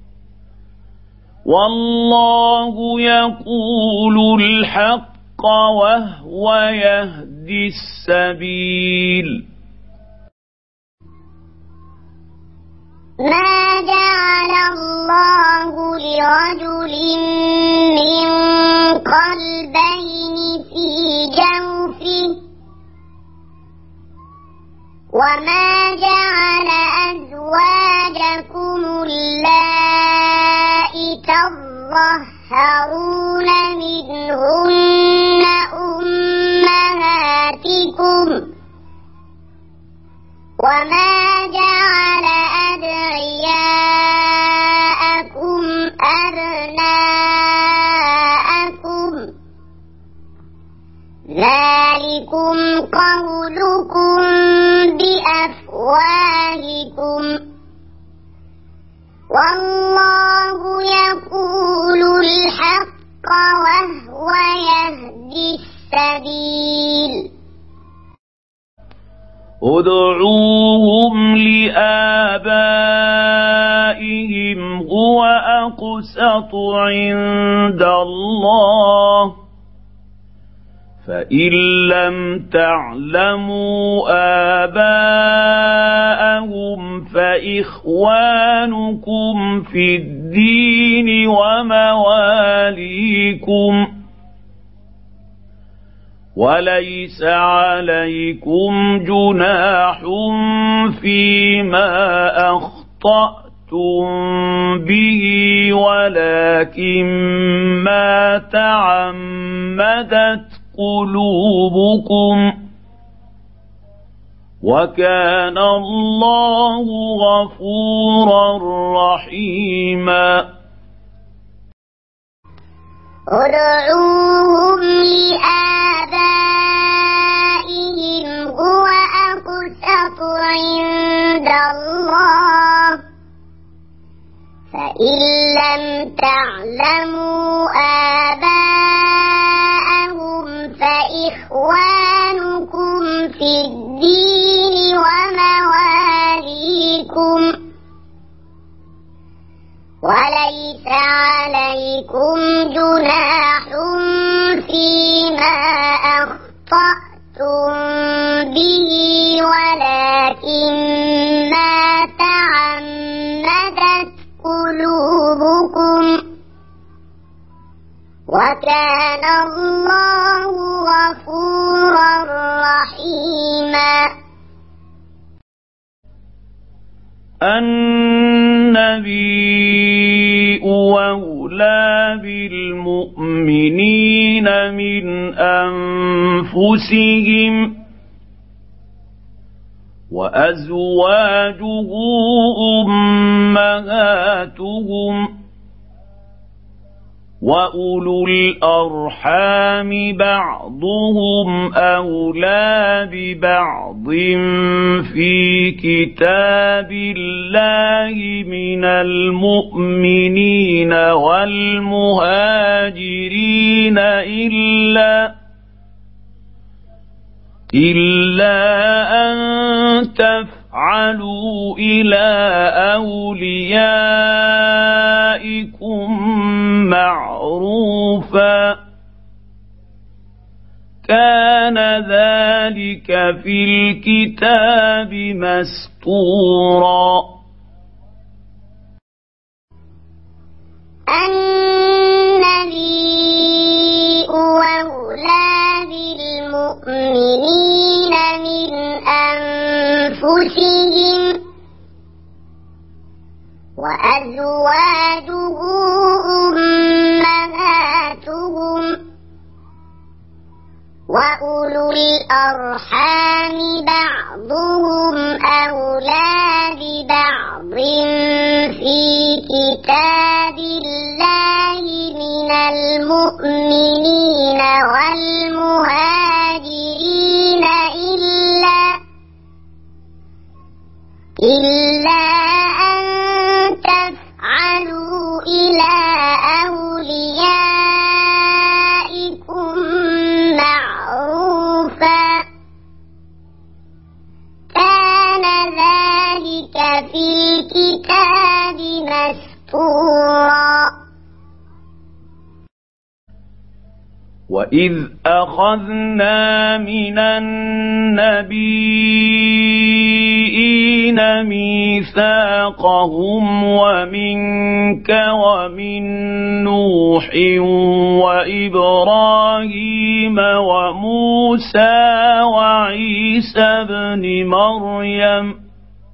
والله يقول الحق وهو يهدي السبيل ما جعل الله لرجل من وما جعل أزواجكم اللائي تظهرون منهن أمهاتكم وما جعل أدعياءكم أبناءكم ذلكم قولكم بأفواهكم والله يقول الحق وهو يهدي السبيل ادعوهم لآبائهم هو أقسط عند الله فإن لم تعلموا آباءهم فإخوانكم في الدين ومواليكم وليس عليكم جناح فيما أخطأتم به ولكن ما تعمدت قلوبكم وكان الله غفورا رحيما ادعوهم لآبائهم هو أقسط عند الله فإن لم تعلموا آباءهم فإخوانكم في الدين ومواليكم وليس عليكم جناح فيما أخطأتم به ولكن ما تعمدت قلوبكم وكان الله غفورا رحيما النبي أولى بالمؤمنين من أنفسهم وأزواجه أمهاتهم وأولو الأرحام بعضهم أولى ببعض في كتاب الله من المؤمنين والمهاجرين إلا إلا أن تفعلوا إلى أوليائكم معروفا كان ذلك في الكتاب مسطورا النبي أولى بالمؤمنين من أنفسهم وأزواجه أمهاتهم وأولو الأرحام بعضهم أولى ببعض في كتاب الله من المؤمنين والمهاجرين إلا إلا أن تفعلوا إلى أوليائكم معروفا كان ذلك في الكتاب مسطورا وإذ أخذنا من النبيين ميثاقهم ومنك ومن نوح وإبراهيم وموسى وعيسى وعيسى ابن مريم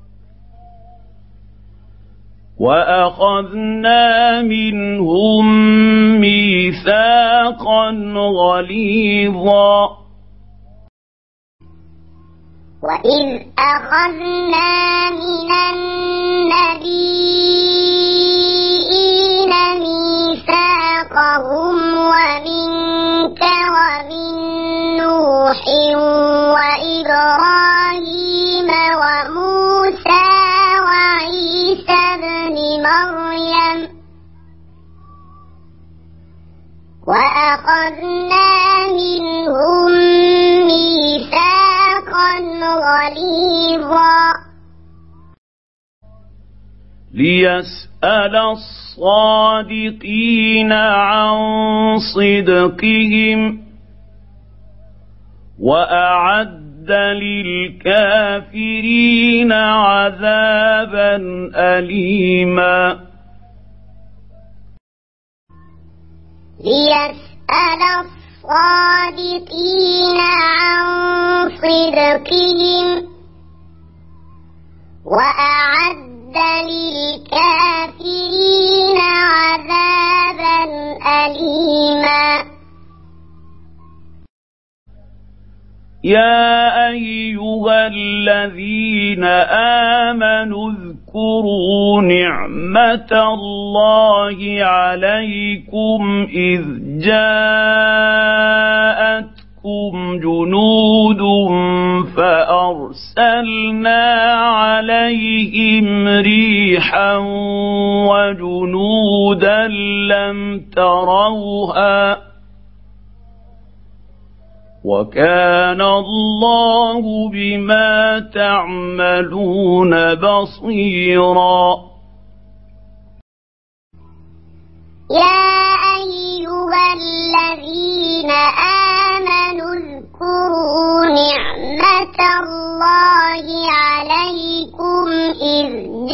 وأخذنا منهم ميثاقا غليظا وإذ أخذنا من النبيين ميثاقهم ومنك ومن نوح وإبراهيم وموسى وعيسى ابن مريم وأخذنا منهم ميثاقا غليظا ليسأل الصادقين عن صدقهم وأعد للكافرين عذابا أليما ليسأل الصادقين عن صدقهم وأعد للكافرين عذابا أليما يا أيها الذين آمنوا اذكروا نعمة الله عليكم إذ جاءتكم جنود فأرسلنا عليهم ريحا وجنودا لم تروها وكان الله بما تعملون بصيرا يا أيها الذين آمنوا اذكروا نعمة الله عليكم إذ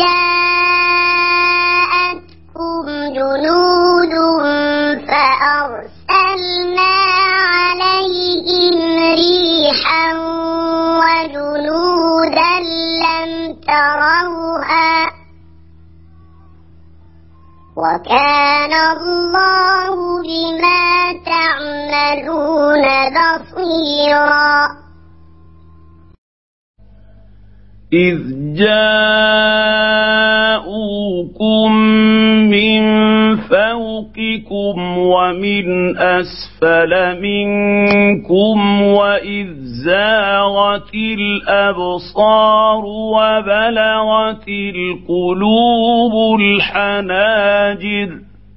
جاءتكم جنود فأرسلنا عليهم ريحا وجنودا لم تروها وكان الله بما تعملون بصيرا إذ جاءوكم من فوقكم ومن أسفل منكم وإذ زاغت الأبصار وبلغت القلوب الحناجر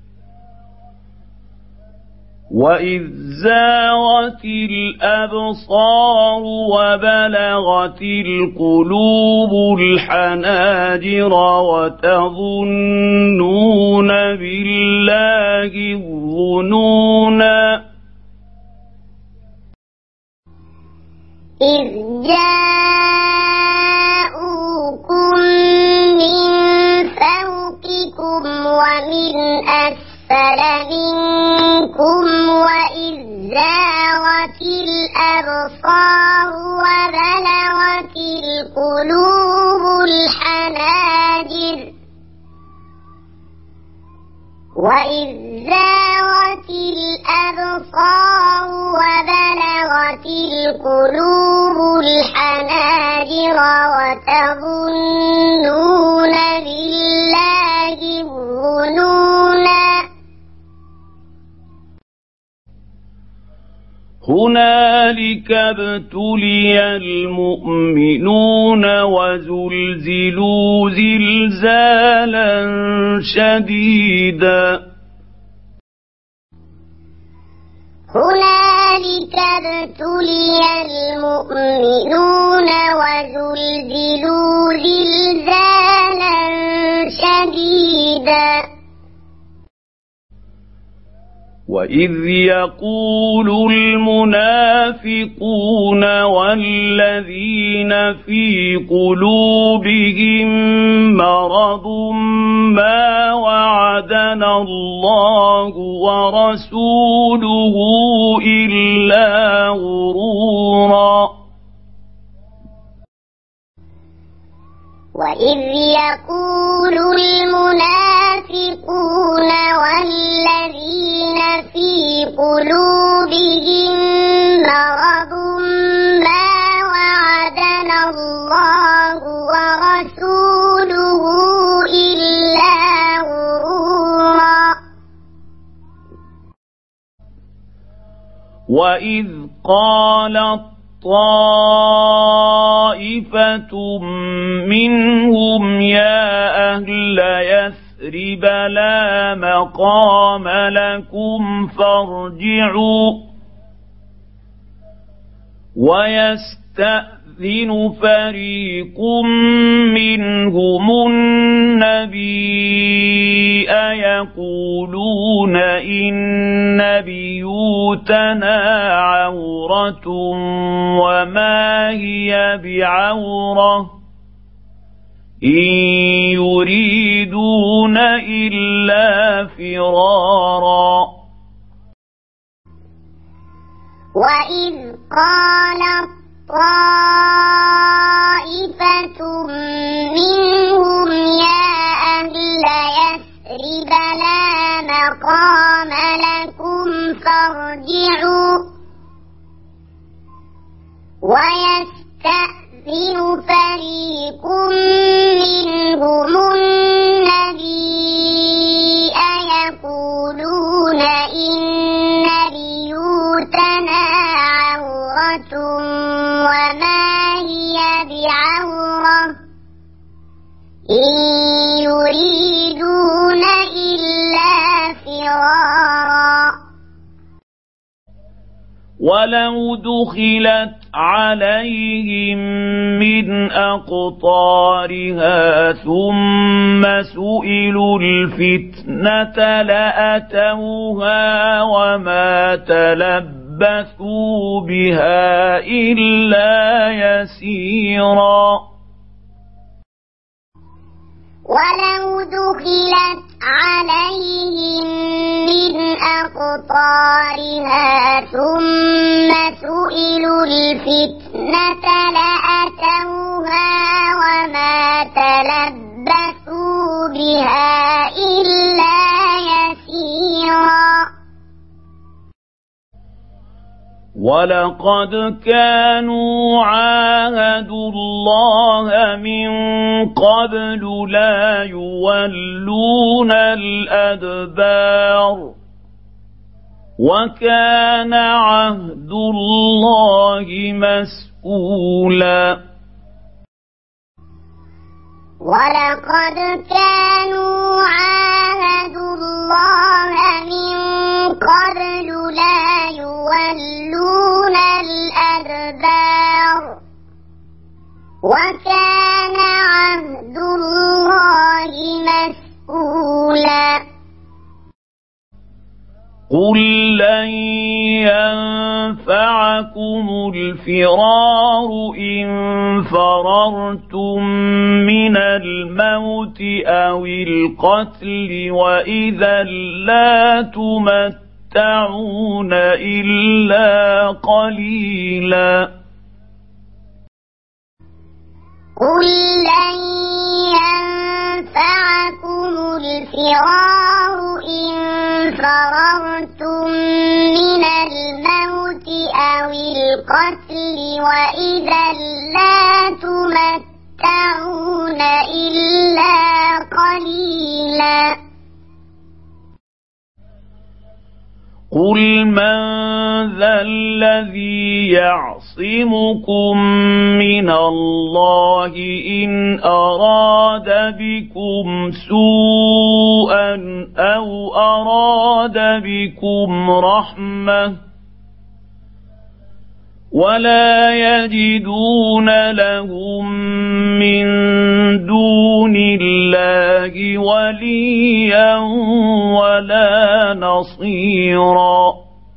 وإذ زاغت الأبصار وبلغت القلوب الحناجر وتظنون بالله الظنونا إذ جاءوكم من فوقكم ومن أسفل منكم وإذ زاغت الأبصار وبلغت القلوب الحناجر وإذ زاغت الأبصار وبلغت القلوب الحناجر وتظنون بالله الظنونا هنالك ابتلي المؤمنون وزلزلوا زلزالا شديدا هنالك ابتلي المؤمنون وزلزلوا زلزالا شديدا وإذ يقول المنافقون والذين في قلوبهم مرض ما وعدنا الله ورسوله إلا غرورا وإذ يقول المنافقون والذين في قلوبهم مرض ما وعدنا الله ورسوله إلا غرورا وإذ قالت طائفة منهم يا أهل يثرب لا مقام لكم فارجعوا ويستأذن فريق منهم النبي يقولون إن بيوتنا عورة وما هي بعورة إن يريدون إلا فرارا وإذ قالت طائفة منهم يا أهل يثرب لا مقام لكم فارجعوا ويستأذن فريق منهم النبي يقولون إن بيوتنا عورة وما هي بعورة إن يريدون إلا فرارا ولو دخلت عليهم من أقطارها ثم سئلوا الفتنة لأتوها وما تلبثوا بها إلا يسيرا ولو دخلت عليهم من أقطارها ثم سئلوا الفتنة لأتوها وما تلبثوا بها إلا يسيرا ولقد كانوا عاهدوا الله من قبل لا يولون الأدبار وكان عهد الله مسؤولا ولقد كانوا عاهدوا الله من قبل لا يولون الأدبار وكان عهد الله مسؤولا قل لن ينفعكم الفرار إن فررتم من الموت أو القتل وإذا لا تمتعون إلا قليلا قل لن ينفعكم الفرار إن فررتم من الموت أو القتل وإذا لا تمتعون إلا قليلا قل من ذا الذي يعصمكم من الله إن أراد بكم سوءا أو أراد بكم رحمة ولا يجدون لهم من دون الله وليا ولا نصيرا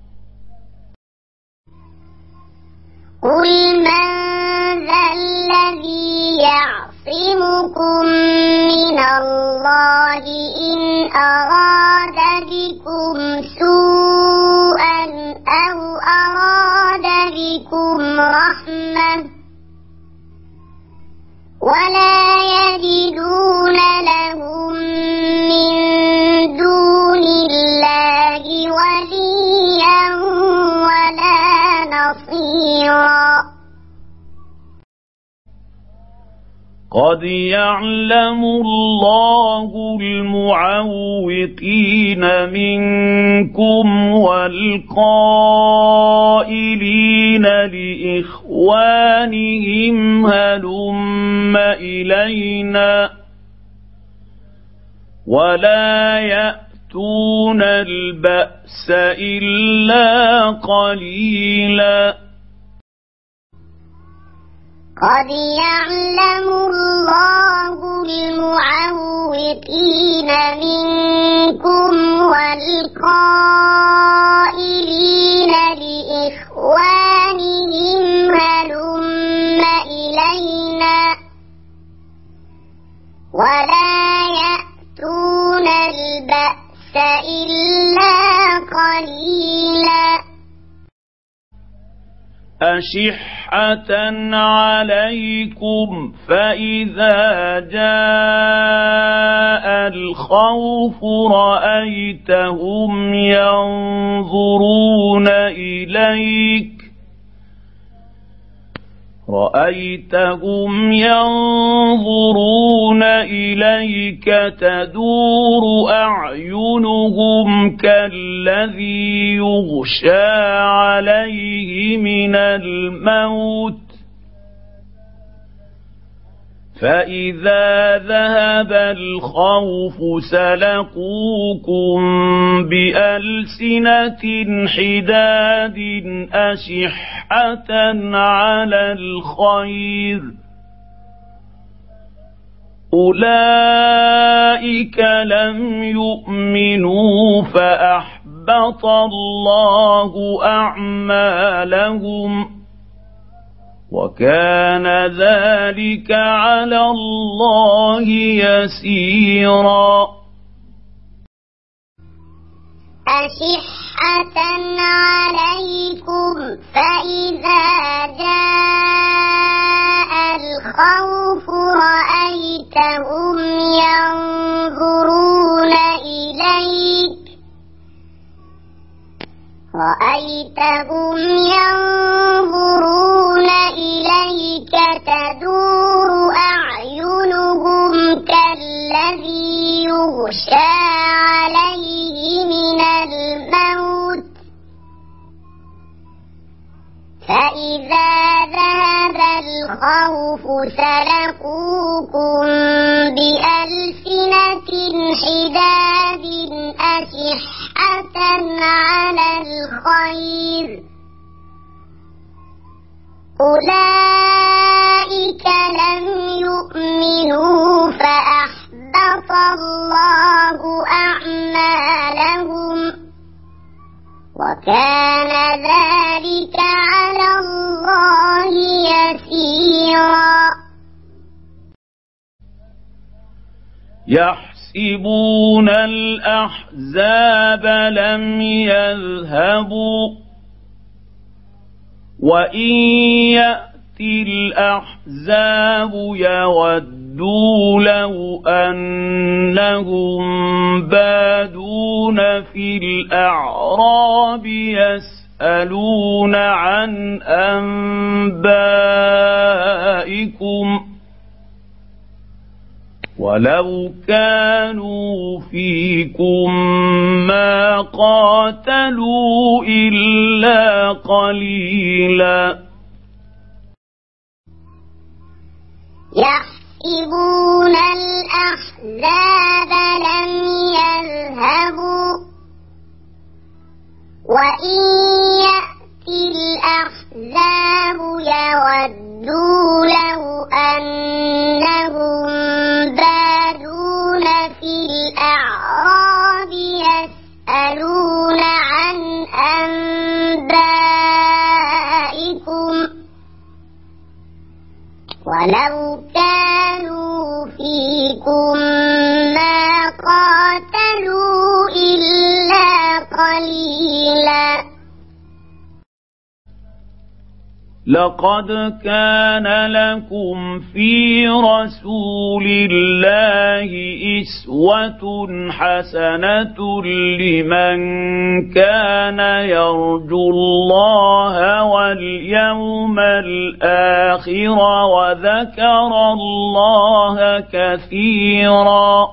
قل من ذا الذي يعصمكم من الله إن أراد بكم سوءا أو أراد بكم رحمة ولا يجدون يسيرا قد يعلم الله المعوقين منكم والقائلين لإخوانهم هلم إلينا ولا يأتون البأس إلا قليلا قد يعلم الله المعوقين منكم والقائلين لإخوانهم هلم إلينا ولا يأتون البأس إلا قليلا أشحة عليكم فإذا جاء الخوف رأيتهم ينظرون إليك رأيتهم ينظرون إليك تدور أعينهم كالذي يغشى عليه من الموت فإذا ذهب الخوف سلقوكم بألسنة حداد أشحة على الخير أولئك لم يؤمنوا فأحبط الله أعمالهم وكان ذلك على الله يسيرا أشحة عليكم فإذا جاء الخوف رأيتهم ينظرون إليك رأيتهم ينظرون إليك تدور أعينهم كالذي يغشى عليه من الموت فإذا ذهب الخوف سلقوكم بألسنة حداد أشحة على الخير أولئك لم يؤمنوا فأحبط الله أعمالهم وكان ذلك على الله يسيرا يحسبون الأحزاب لم يذهبوا وإن يأتي الأحزاب يودوا لو أنهم بادون في الأعراب يسألون عن أنبائكم ولو كانوا فيكم ما قاتلوا إلا قليلا يحسبون الأحزاب لم يذهبوا وإن يأتي الأحزاب يودوا لو أنهم بادون في الأعراب يسألون عن أنبائكم ولو كانوا فيكم ما قاتلوا إلا قليلا لقد كان لكم في رسول الله أسوة حسنة لمن كان يرجو الله واليوم الآخر وذكر الله كثيرا.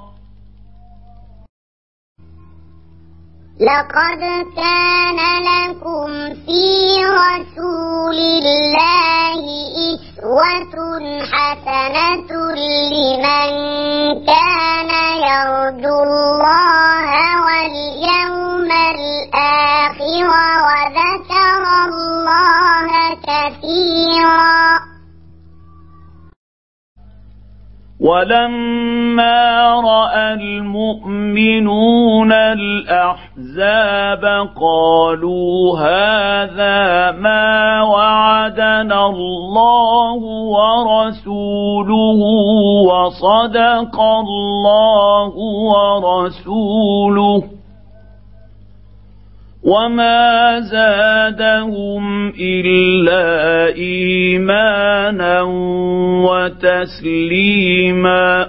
لقد كان لكم في رسول الله أسوة حسنة لمن كان يرجو الله واليوم الآخر وذكر الله كثيرا. ولما رأى المؤمنون الأحزاب قالوا هذا ما وعدنا الله ورسوله وصدق الله ورسوله وما زادهم إلا إيمانا وتسليما.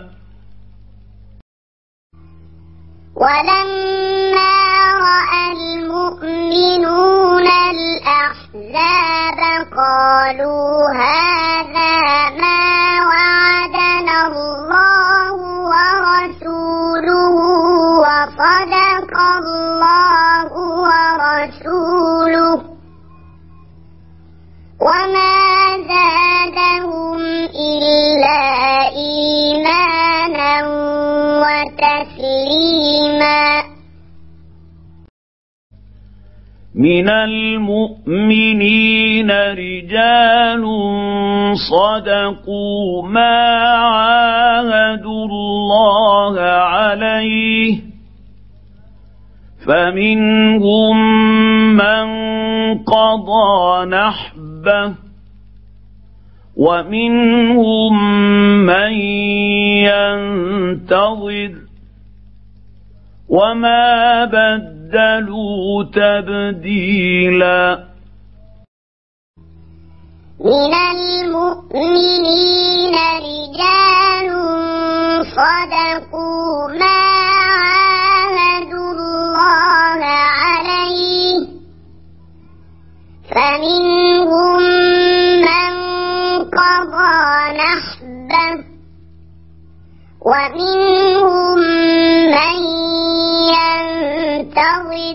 ولما رأى المؤمنون الأحزاب قالوا هذا ما وعدنا الله ورسوله وصدق الله ورسوله وما زادهم إلا إيمانا وتسليما. من المؤمنين رجال صدقوا ما عاهدوا الله عليه فمنهم من قضى نحبه ومنهم من ينتظر وما بدلوا تبديلا. من المؤمنين رجال صدقوا ما عاهدوا الله عليه فمنهم من قضى نحبه ومنهم من ينتظر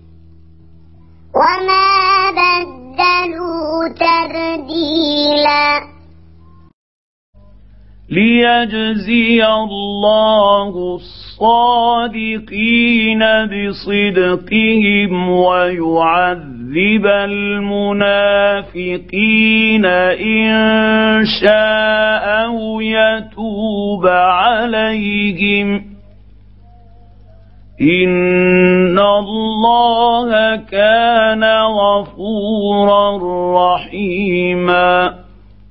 وما بدلوا تبديلا. ليجزي الله الصادقين بصدقهم ويعذب المنافقين إن شاء أو يتوب عليهم إن الله كان غفورا رحيما.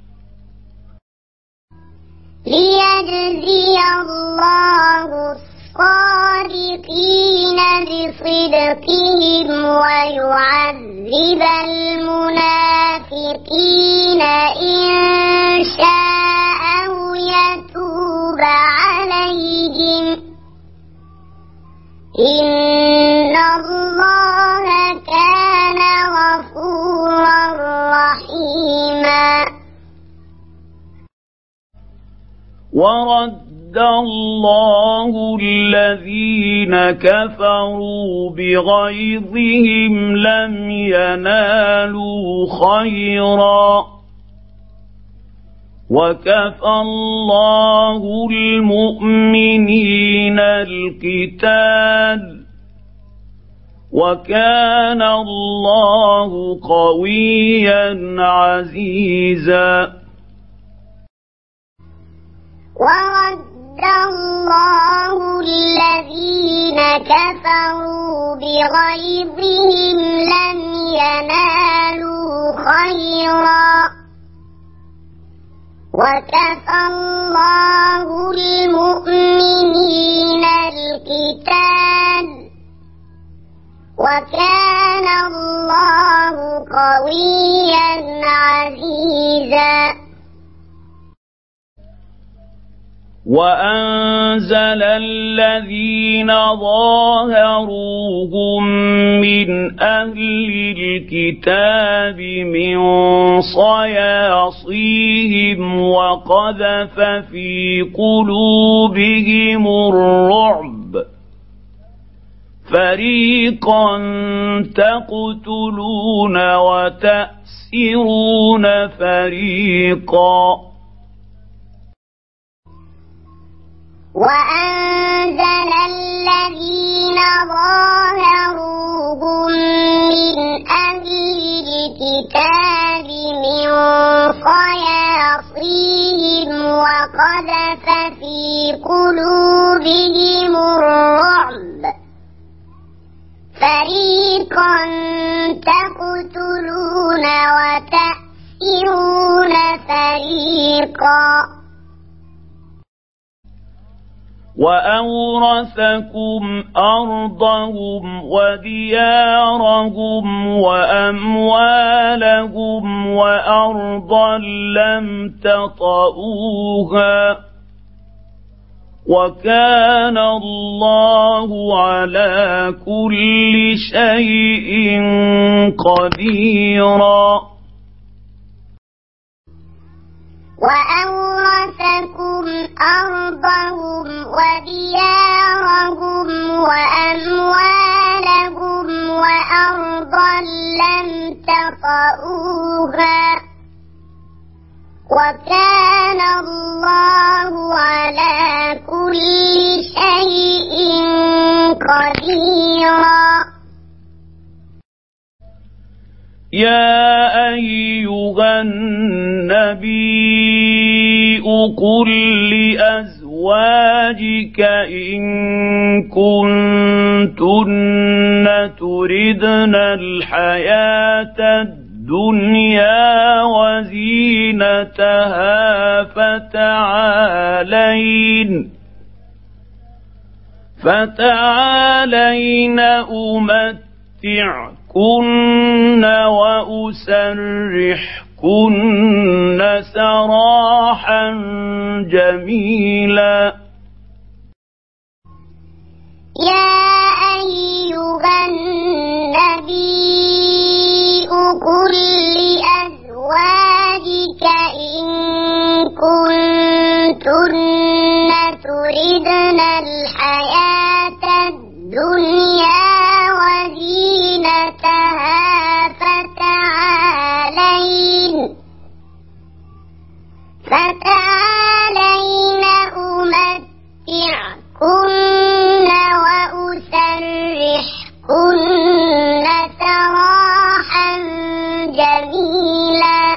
ليجزي الله الصادقين بصدقهم ويعذب المنافقين إن شاء أو يتوب عليهم إن الله كان غفورا رحيما. ورد الله الذين كفروا بغيظهم لم ينالوا خيرا وكفى الله المؤمنين القتال وكان الله قويا عزيزا. ورد الله الذين كفروا بغيظهم لم ينالوا خيرا وكفى الله المؤمنين القتال وكان الله قويا عزيزا وأنزل الذين ظاهروهم من أهل الكتاب من صياصيهم وقذف في قلوبهم الرعب فريقا تقتلون وتأسرون فريقا وأنزل الذين ظاهروهم من أهل الكتاب من صياصيهم وقذف في قلوبهم الرعب فريقا تقتلون وتأسرون فريقا وأورثكم أرضهم وديارهم وأموالهم وأرضا لم تطئوها وكان الله على كل شيء قديرا وأورثكم أرضهم وديارهم وأموالهم وأرضا لم تطئوها وكان الله على كل شيء قديرا يا أيها النبي قل لأزواجك إن كنتن تردن الحياة الدنيا وزينتها فتعالين فتعالين أمتعكن وأسرحكن سراحا جميلا يا أيها النبي قل لأزواجك إن كنتن تردن الحياة الدنيا وزينتها فتعالين فتعالين أمتعكن وأسرحكن سراحا جميلا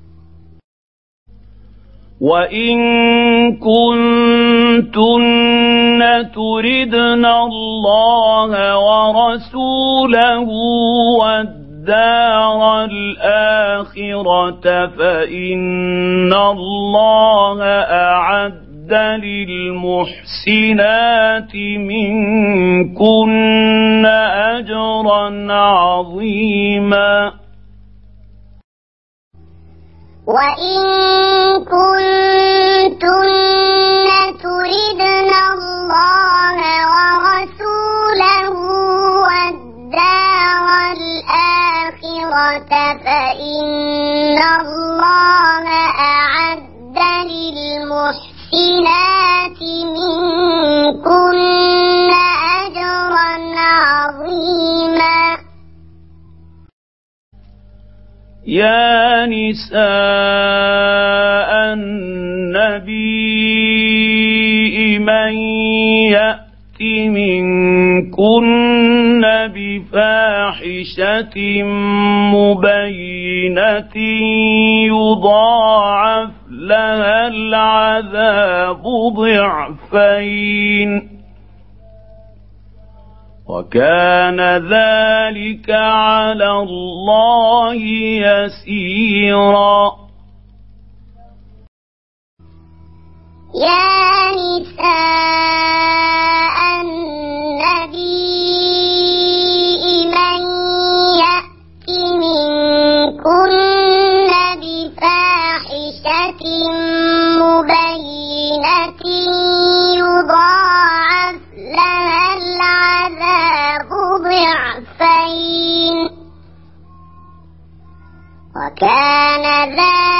وإن كنتن تردن الله ورسوله والدار الآخرة فإن الله أعد للمحسنات منكن أجرا عظيما وإن كنتن تردن الله ورسوله والدار الآخرة فإن الله أعد للمحسنات منكن أجرا عظيما يا نساء النبي من يأت منكن بفاحشة مبينة يضاعف لها العذاب ضعفين وكان ذلك على الله يسيرا يا نساء النبي من يأت منكن كن بفاحشة مبينة يضاعف لها العذاب ضعفين وكان ذلك